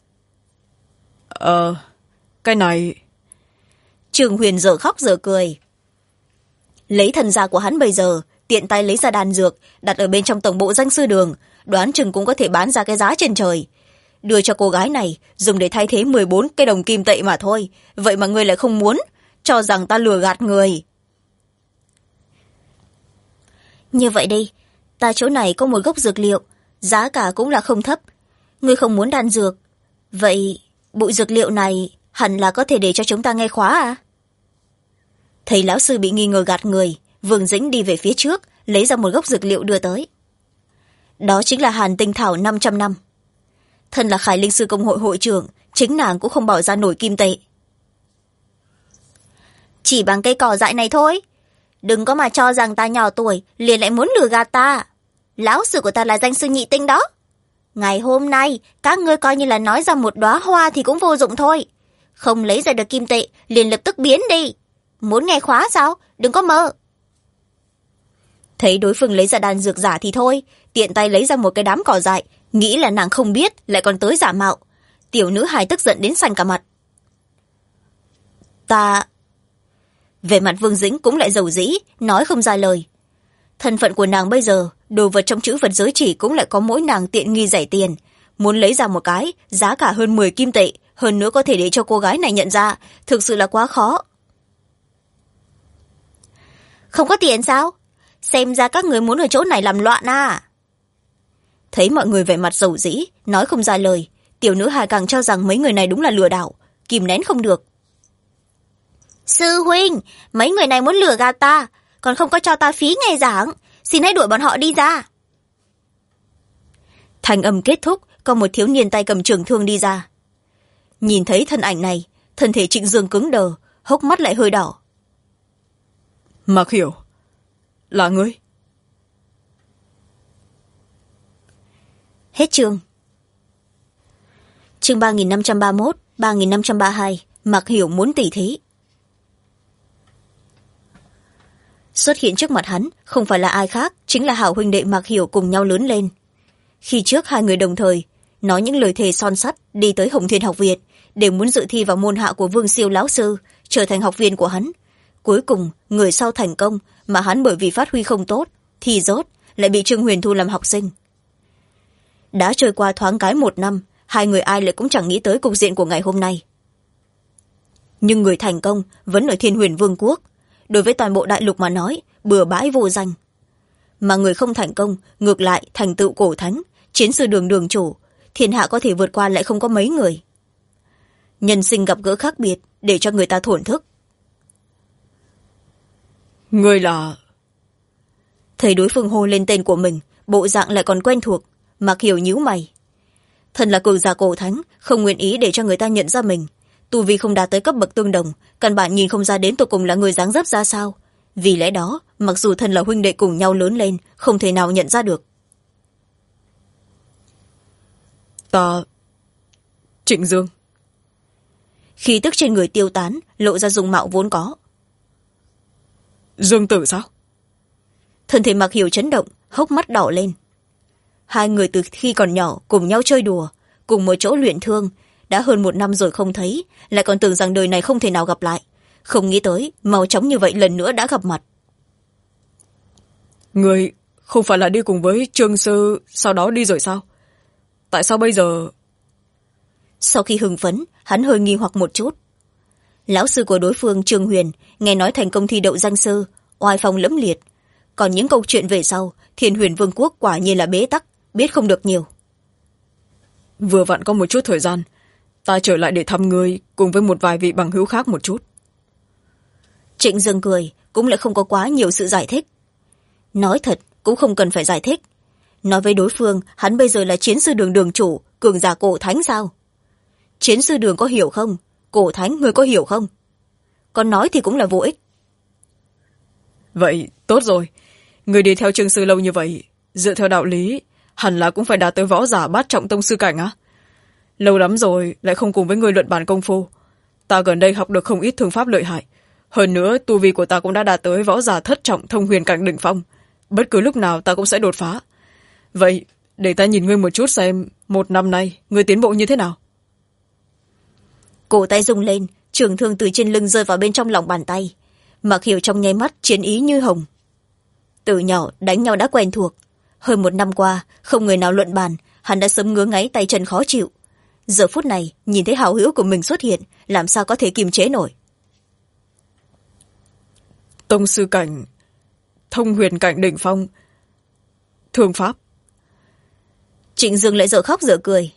Cái này... Trường Huyền giờ khóc giờ cười. Lấy thân gia của hắn bây giờ, tiện tay lấy ra đan dược, đặt ở bên trong tổng bộ danh sư đường, đoán chừng cũng có thể bán ra cái giá trên trời. Đưa cho cô gái này, dùng để thay thế 14 cái đồng kim tệ mà thôi. Vậy mà ngươi lại không muốn, cho rằng ta lừa gạt người. Như vậy đi, ta chỗ này có một gốc dược liệu, giá cả cũng là không thấp. Ngươi không muốn đan dược, vậy bụi dược liệu này hẳn là có thể để cho chúng ta nghe khóa à? Thấy lão sư bị nghi ngờ gạt người, Vương Dĩnh đi về phía trước, lấy ra một gốc dược liệu đưa tới. Đó chính là Hàn Tinh Thảo 500 năm. Thân là Khải Linh Sư Công hội hội trưởng, chính nàng cũng không bỏ ra nổi kim tệ. Chỉ bằng cây cỏ dại này thôi. Đừng có mà cho rằng ta nhỏ tuổi, liền lại muốn lừa gạt ta. Lão sư của ta là danh sư nhị tinh đó. Ngày hôm nay, các ngươi coi như là nói ra một đóa hoa thì cũng vô dụng thôi. Không lấy ra được kim tệ, liền lập tức biến đi. Muốn nghe khóa sao? Đừng có mơ. Thấy đối phương lấy ra đan dược giả thì thôi, tiện tay lấy ra một cái đám cỏ dại, nghĩ là nàng không biết, lại còn tới giả mạo. Tiểu nữ hài tức giận đến xanh cả mặt. Về mặt Vương Dĩnh cũng lại dầu dĩ, nói không ra lời. Thân phận của nàng bây giờ, đồ vật trong chữ vật giới chỉ cũng lại có mỗi nàng tiện nghi rẻ tiền. Muốn lấy ra một cái, giá cả hơn 10 kim tệ, hơn nữa có thể để cho cô gái này nhận ra, thực sự là quá khó. Không có tiền sao? Xem ra các người muốn ở chỗ này làm loạn à? Thấy mọi người vẻ mặt dầu dĩ, nói không ra lời, tiểu nữ hài càng cho rằng mấy người này đúng là lừa đảo, kìm nén không được. Sư huynh, mấy người này muốn lừa gạt ta, còn không có cho ta phí nghe giảng, xin hãy đuổi bọn họ đi ra. Thanh âm kết thúc, có một thiếu niên tay cầm trường thương đi ra. Nhìn thấy thân ảnh này, thân thể Trịnh Dương cứng đờ, hốc mắt lại hơi đỏ. Mạc Hiểu, là ngươi? Hết chương. Chương 3531, 3532, Mạc Hiểu muốn tỉ thí. Xuất hiện trước mặt hắn không phải là ai khác, chính là hảo huynh đệ Mạc Hiểu cùng nhau lớn lên. Khi trước hai người đồng thời nói những lời thề son sắt, đi tới Hồng Thiên học viện để muốn dự thi vào môn hạ của Vương Siêu lão sư, trở thành học viên của hắn. Cuối cùng người sau thành công, mà hắn bởi vì phát huy không tốt thì rốt lại bị Trương Huyền thu làm học sinh. Đã trôi qua thoáng cái 1 năm, hai người ai lại cũng chẳng nghĩ tới cục diện của ngày hôm nay. Nhưng người thành công vẫn ở Thiên Huyền Vương quốc, đối với toàn bộ đại lục mà nói bừa bãi vô danh. Mà người không thành công ngược lại thành tựu cổ thánh, chiến sư đường đường chủ, thiên hạ có thể vượt qua lại không có mấy người. Nhân sinh gặp gỡ khác biệt để cho người ta thổn thức. Ngươi là... Thấy đối phương hô lên tên của mình, bộ dạng lại còn quen thuộc, Mạc Hiểu nhíu mày. Thần là cường giả cổ thánh, không nguyện ý để cho người ta nhận ra mình. Tu vi không đạt tới cấp bậc tương đồng, căn bản nhìn không ra đến tột cùng là người dáng dấp ra sao. Vì lẽ đó, mặc dù thân là huynh đệ cùng nhau lớn lên, không thể nào nhận ra được. Ta... Trịnh Dương. khí tức trên người tiêu tán, lộ ra dung mạo vốn có. Dương Tử sao? Thân thể Mạc Hiểu chấn động, hốc mắt đỏ lên. Hai người từ khi còn nhỏ cùng nhau chơi đùa, cùng một chỗ luyện thương, đã hơn 1 năm rồi không thấy, lại còn tưởng rằng đời này không thể nào gặp lại. Không nghĩ tới mau chóng như vậy lần nữa đã gặp mặt. Người không phải là đi cùng với Trương sư sau đó đi rồi sao? Tại sao bây giờ? Sau khi hưng phấn, hắn hơi nghi hoặc một chút. Lão sư của đối phương Trương Huyền nghe nói thành công thi đậu danh sư, oai phong lẫm liệt. Còn những câu chuyện về sau, Thiên Huyền Vương quốc quả nhiên là bế tắc, biết không được nhiều. Vừa vặn có một chút thời gian, ta trở lại để thăm ngươi cùng với một vài vị bằng hữu khác một chút. Trịnh Dương cười, cũng lại không có quá nhiều sự giải thích. Nói thật, cũng không cần phải giải thích. Nói với đối phương, hắn bây giờ là chiến sư đường đường chủ, cường giả cổ thánh sao? Chiến sư đường có hiểu không? Cổ thánh ngươi có hiểu không? Còn nói thì cũng là vô ích. Vậy, tốt rồi. Người đi theo Trương sư lâu như vậy, dựa theo đạo lý, hẳn là cũng phải đạt tới võ giả bát trọng tông sư cảnh á. Lâu lắm rồi, lại không cùng với người luận bàn công phu. Ta gần đây học được không ít thương pháp lợi hại. Hơn nữa, tu vi của ta cũng đã đạt tới võ giả thất trọng thông huyền cảnh đỉnh phong. Bất cứ lúc nào ta cũng sẽ đột phá. Vậy, để ta nhìn ngươi một chút xem, 1 năm nay, ngươi tiến bộ như thế nào? Cổ tay rung lên, trường thương từ trên lưng rơi vào bên trong lòng bàn tay. Mặc Hiểu trong nháy mắt chiến ý như hồng. Từ nhỏ đánh nhau đã quen thuộc. Hơn 1 năm qua, không người nào luận bàn, hắn đã sớm ngứa ngáy tay chân khó chịu. Giờ phút này, nhìn thấy hảo hữu của mình xuất hiện, làm sao có thể kiềm chế nổi. Tông sư cảnh, thông huyền cảnh đỉnh phong, thương pháp. Trịnh Dương lại dở khóc dở cười.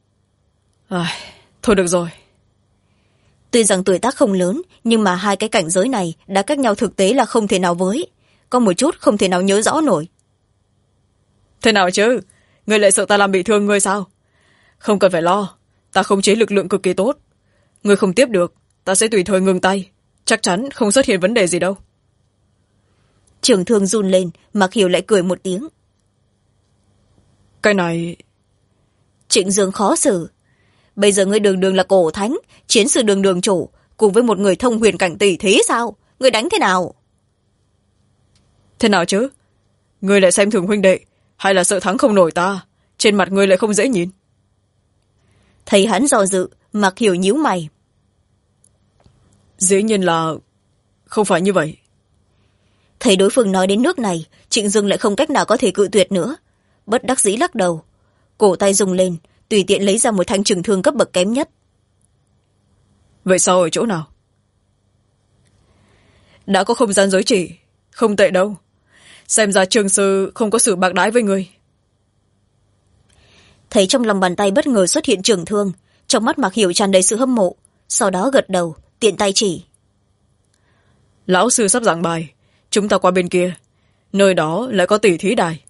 Thôi được rồi. Tuy rằng tuổi tác không lớn, nhưng mà hai cái cảnh giới này đã cách nhau thực tế là không thể nào với. Có một chút không thể nào nhớ rõ nổi. Thế nào chứ? Ngươi lại sợ ta làm bị thương ngươi sao? Không cần phải lo, ta khống chế lực lượng cực kỳ tốt. Ngươi không tiếp được, ta sẽ tùy thời ngừng tay. Chắc chắn không xuất hiện vấn đề gì đâu. Trường thương run lên, Mạc Hiểu lại cười một tiếng. Cái này... Trịnh Dương khó xử. Bây giờ ngươi đường đường là cổ thánh, chiến sư đường đường chủ, cùng với một người thông huyền cảnh tỷ thế sao? Ngươi đánh thế nào? Thế nào chứ? Ngươi lại xem thường huynh đệ, hay là sợ thắng không nổi ta? Trên mặt ngươi lại không dễ nhìn. Thấy hắn do dự, Mạc Hiểu nhíu mày. Dĩ nhiên là... không phải như vậy. Thấy đối phương nói đến nước này, Trịnh Dương lại không cách nào có thể cự tuyệt nữa. Bất đắc dĩ lắc đầu. Cổ tay rung lên, tùy tiện lấy ra một thanh trường thương cấp bậc kém nhất. Vậy sao ở chỗ nào? Đã có không gian giới chỉ, không tệ đâu. Xem ra Trương sư không có sự bạc đãi với ngươi. Thấy trong lòng bàn tay bất ngờ xuất hiện trường thương, trong mắt Mạc Hiểu tràn đầy sự hâm mộ, sau đó gật đầu, tiện tay chỉ. Lão sư sắp giảng bài, chúng ta qua bên kia, nơi đó lại có tỷ thí đài.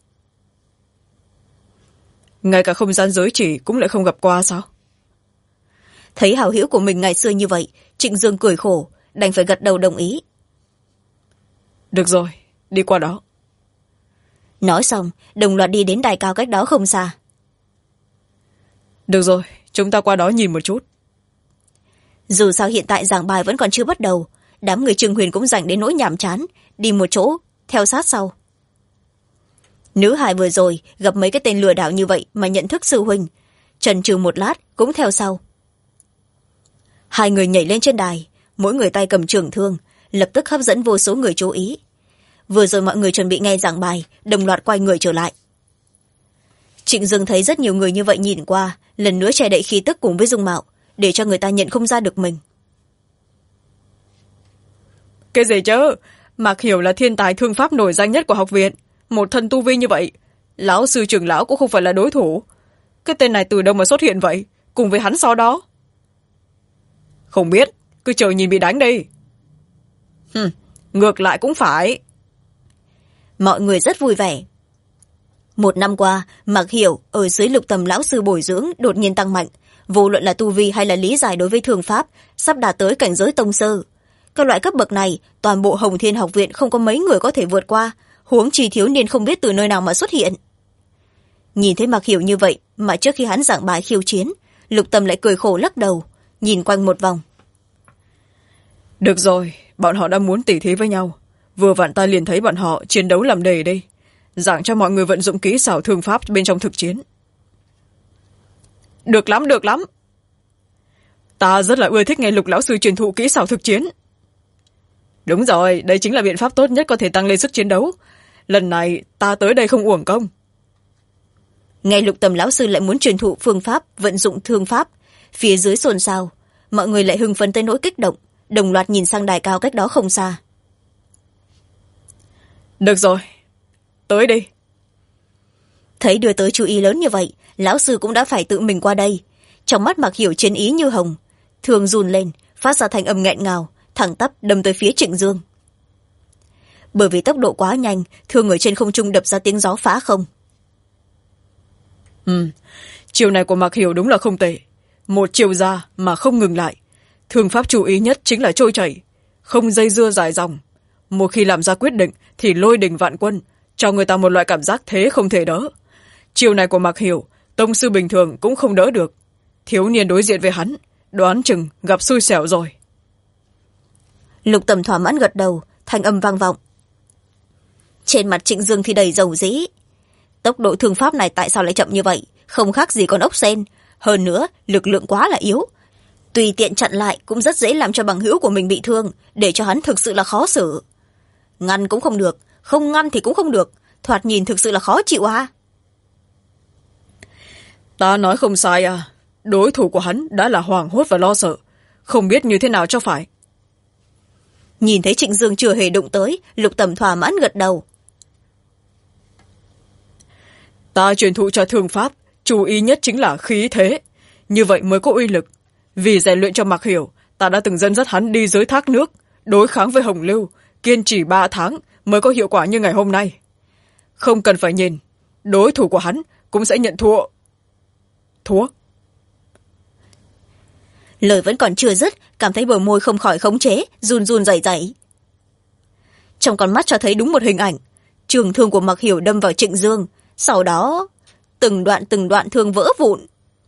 Ngay cả không gian giới chỉ cũng lại không gặp qua sao? Thấy hảo hữu của mình ngày xưa như vậy, Trịnh Dương cười khổ, đành phải gật đầu đồng ý. Được rồi, đi qua đó. Nói xong, đồng loạt đi đến đài cao cách đó không xa. Được rồi, chúng ta qua đó nhìn một chút. Dù sao hiện tại giảng bài vẫn còn chưa bắt đầu, đám người Trương Huyền cũng dành đến nỗi nhàm chán, đi một chỗ, theo sát sau. Nữ hài vừa rồi gặp mấy cái tên lừa đảo như vậy mà nhận thức sư huynh, chần chừ một lát cũng theo sau. Hai người nhảy lên trên đài, mỗi người tay cầm trường thương, lập tức hấp dẫn vô số người chú ý. Vừa rồi mọi người chuẩn bị nghe giảng bài, đồng loạt quay người trở lại. Trịnh Dương thấy rất nhiều người như vậy nhìn qua, lần nữa che đậy khí tức cùng với dung mạo, để cho người ta nhận không ra được mình. Cái gì chứ? Mạc Hiểu là thiên tài thương pháp nổi danh nhất của học viện, một thân tu vi như vậy, lão sư trưởng lão cũng không phải là đối thủ. Cái tên này từ đâu mà xuất hiện vậy, cùng với hắn sau đó? Không biết, cứ chờ nhìn bị đánh đi. Ngược lại cũng phải. Mọi người rất vui vẻ. 1 năm qua, Mạc Hiểu ở dưới lục tầm lão sư bồi dưỡng đột nhiên tăng mạnh, vô luận là tu vi hay là lý giải đối với thương pháp, sắp đạt tới cảnh giới tông sơ. Các loại cấp bậc này, toàn bộ Hồng Thiên học viện không có mấy người có thể vượt qua, huống chi thiếu niên không biết từ nơi nào mà xuất hiện. Nhìn thấy Mạc Hiểu như vậy, mà trước khi hắn giảng bài khiêu chiến, lục tầm lại cười khổ lắc đầu, nhìn quanh một vòng. được rồi, bọn họ đã muốn tỉ thí với nhau. Vừa vặn ta liền thấy bọn họ chiến đấu làm đề đây, giảng cho mọi người vận dụng kỹ xảo thương pháp bên trong thực chiến. Được lắm, được lắm. Ta rất là ưa thích nghe Lục lão sư truyền thụ kỹ xảo thực chiến. Đúng rồi, đây chính là biện pháp tốt nhất có thể tăng lên sức chiến đấu. Lần này ta tới đây không uổng công. Nghe Lục Tầm lão sư lại muốn truyền thụ phương pháp vận dụng thương pháp, phía dưới xôn xao, mọi người lại hưng phấn tới nỗi kích động, đồng loạt nhìn sang đài cao cách đó không xa. Được rồi, tới đi. Thấy đưa tới chú ý lớn như vậy, lão sư cũng đã phải tự mình qua đây. Trong mắt Mạc Hiểu chiến ý như hồng, thương run lên, phát ra thanh âm nghẹn ngào, thẳng tắp đâm tới phía Trịnh Dương. Bởi vì tốc độ quá nhanh, thương ở trên không trung đập ra tiếng gió phá không. Chiều này của Mạc Hiểu đúng là không tệ. Một chiều ra mà không ngừng lại. Thương pháp chú ý nhất chính là trôi chảy, không dây dưa dài dòng. Một khi làm ra quyết định thì lôi đình vạn quân, cho người ta một loại cảm giác thế không thể đỡ. Chiều này của Mạc Hiểu, tông sư bình thường cũng không đỡ được. Thiếu niên đối diện với hắn, đoán chừng gặp xui xẻo rồi. Lục Tầm thỏa mãn gật đầu, thanh âm vang vọng. Trên mặt Trịnh Dương thì đầy dầu dĩ. Tốc độ thương pháp này tại sao lại chậm như vậy, không khác gì con ốc sên. Hơn nữa, lực lượng quá là yếu. Tùy tiện chặn lại cũng rất dễ làm cho bằng hữu của mình bị thương, để cho hắn thực sự là khó xử. Ngăn cũng không được, không ngăn thì cũng không được, thoạt nhìn thực sự là khó chịu à. Ta nói không sai à, đối thủ của hắn đã là hoảng hốt và lo sợ, không biết như thế nào cho phải. Nhìn thấy Trịnh Dương chưa hề đụng tới, Lục Tầm thỏa mãn gật đầu. Ta truyền thụ cho thương pháp, chú ý nhất chính là khí thế, như vậy mới có uy lực. Vì rèn luyện cho Mạc Hiểu, ta đã từng dẫn dắt hắn đi dưới thác nước, đối kháng với Hồng Lưu, kiên trì 3 tháng mới có hiệu quả như ngày hôm nay. Không cần phải nhìn, đối thủ của hắn cũng sẽ nhận thua. Thua? Lời vẫn còn chưa dứt, cảm thấy bờ môi không khỏi khống chế, run run rẩy rẩy. Trong con mắt cho thấy đúng một hình ảnh, trường thương của Mạc Hiểu đâm vào Trịnh Dương, sau đó từng đoạn thương vỡ vụn.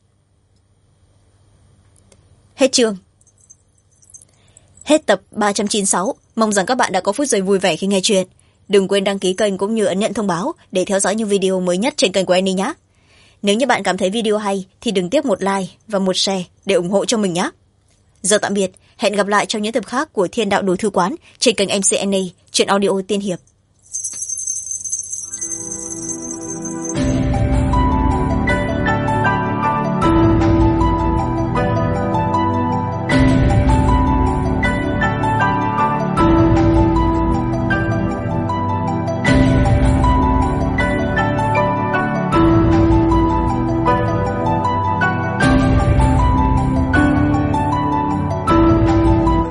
Hết chương. Hết tập 396. Mong rằng các bạn đã có phút giây vui vẻ khi nghe chuyện. Đừng quên đăng ký kênh cũng như ấn nhận thông báo để theo dõi những video mới nhất trên kênh của Annie nhé. Nếu như bạn cảm thấy video hay thì đừng tiếc một like và một share để ủng hộ cho mình nhé. Giờ tạm biệt, hẹn gặp lại trong những tập khác của Thiên Đạo Đồ Thư Quán trên kênh MC Annie, truyện audio tiên hiệp.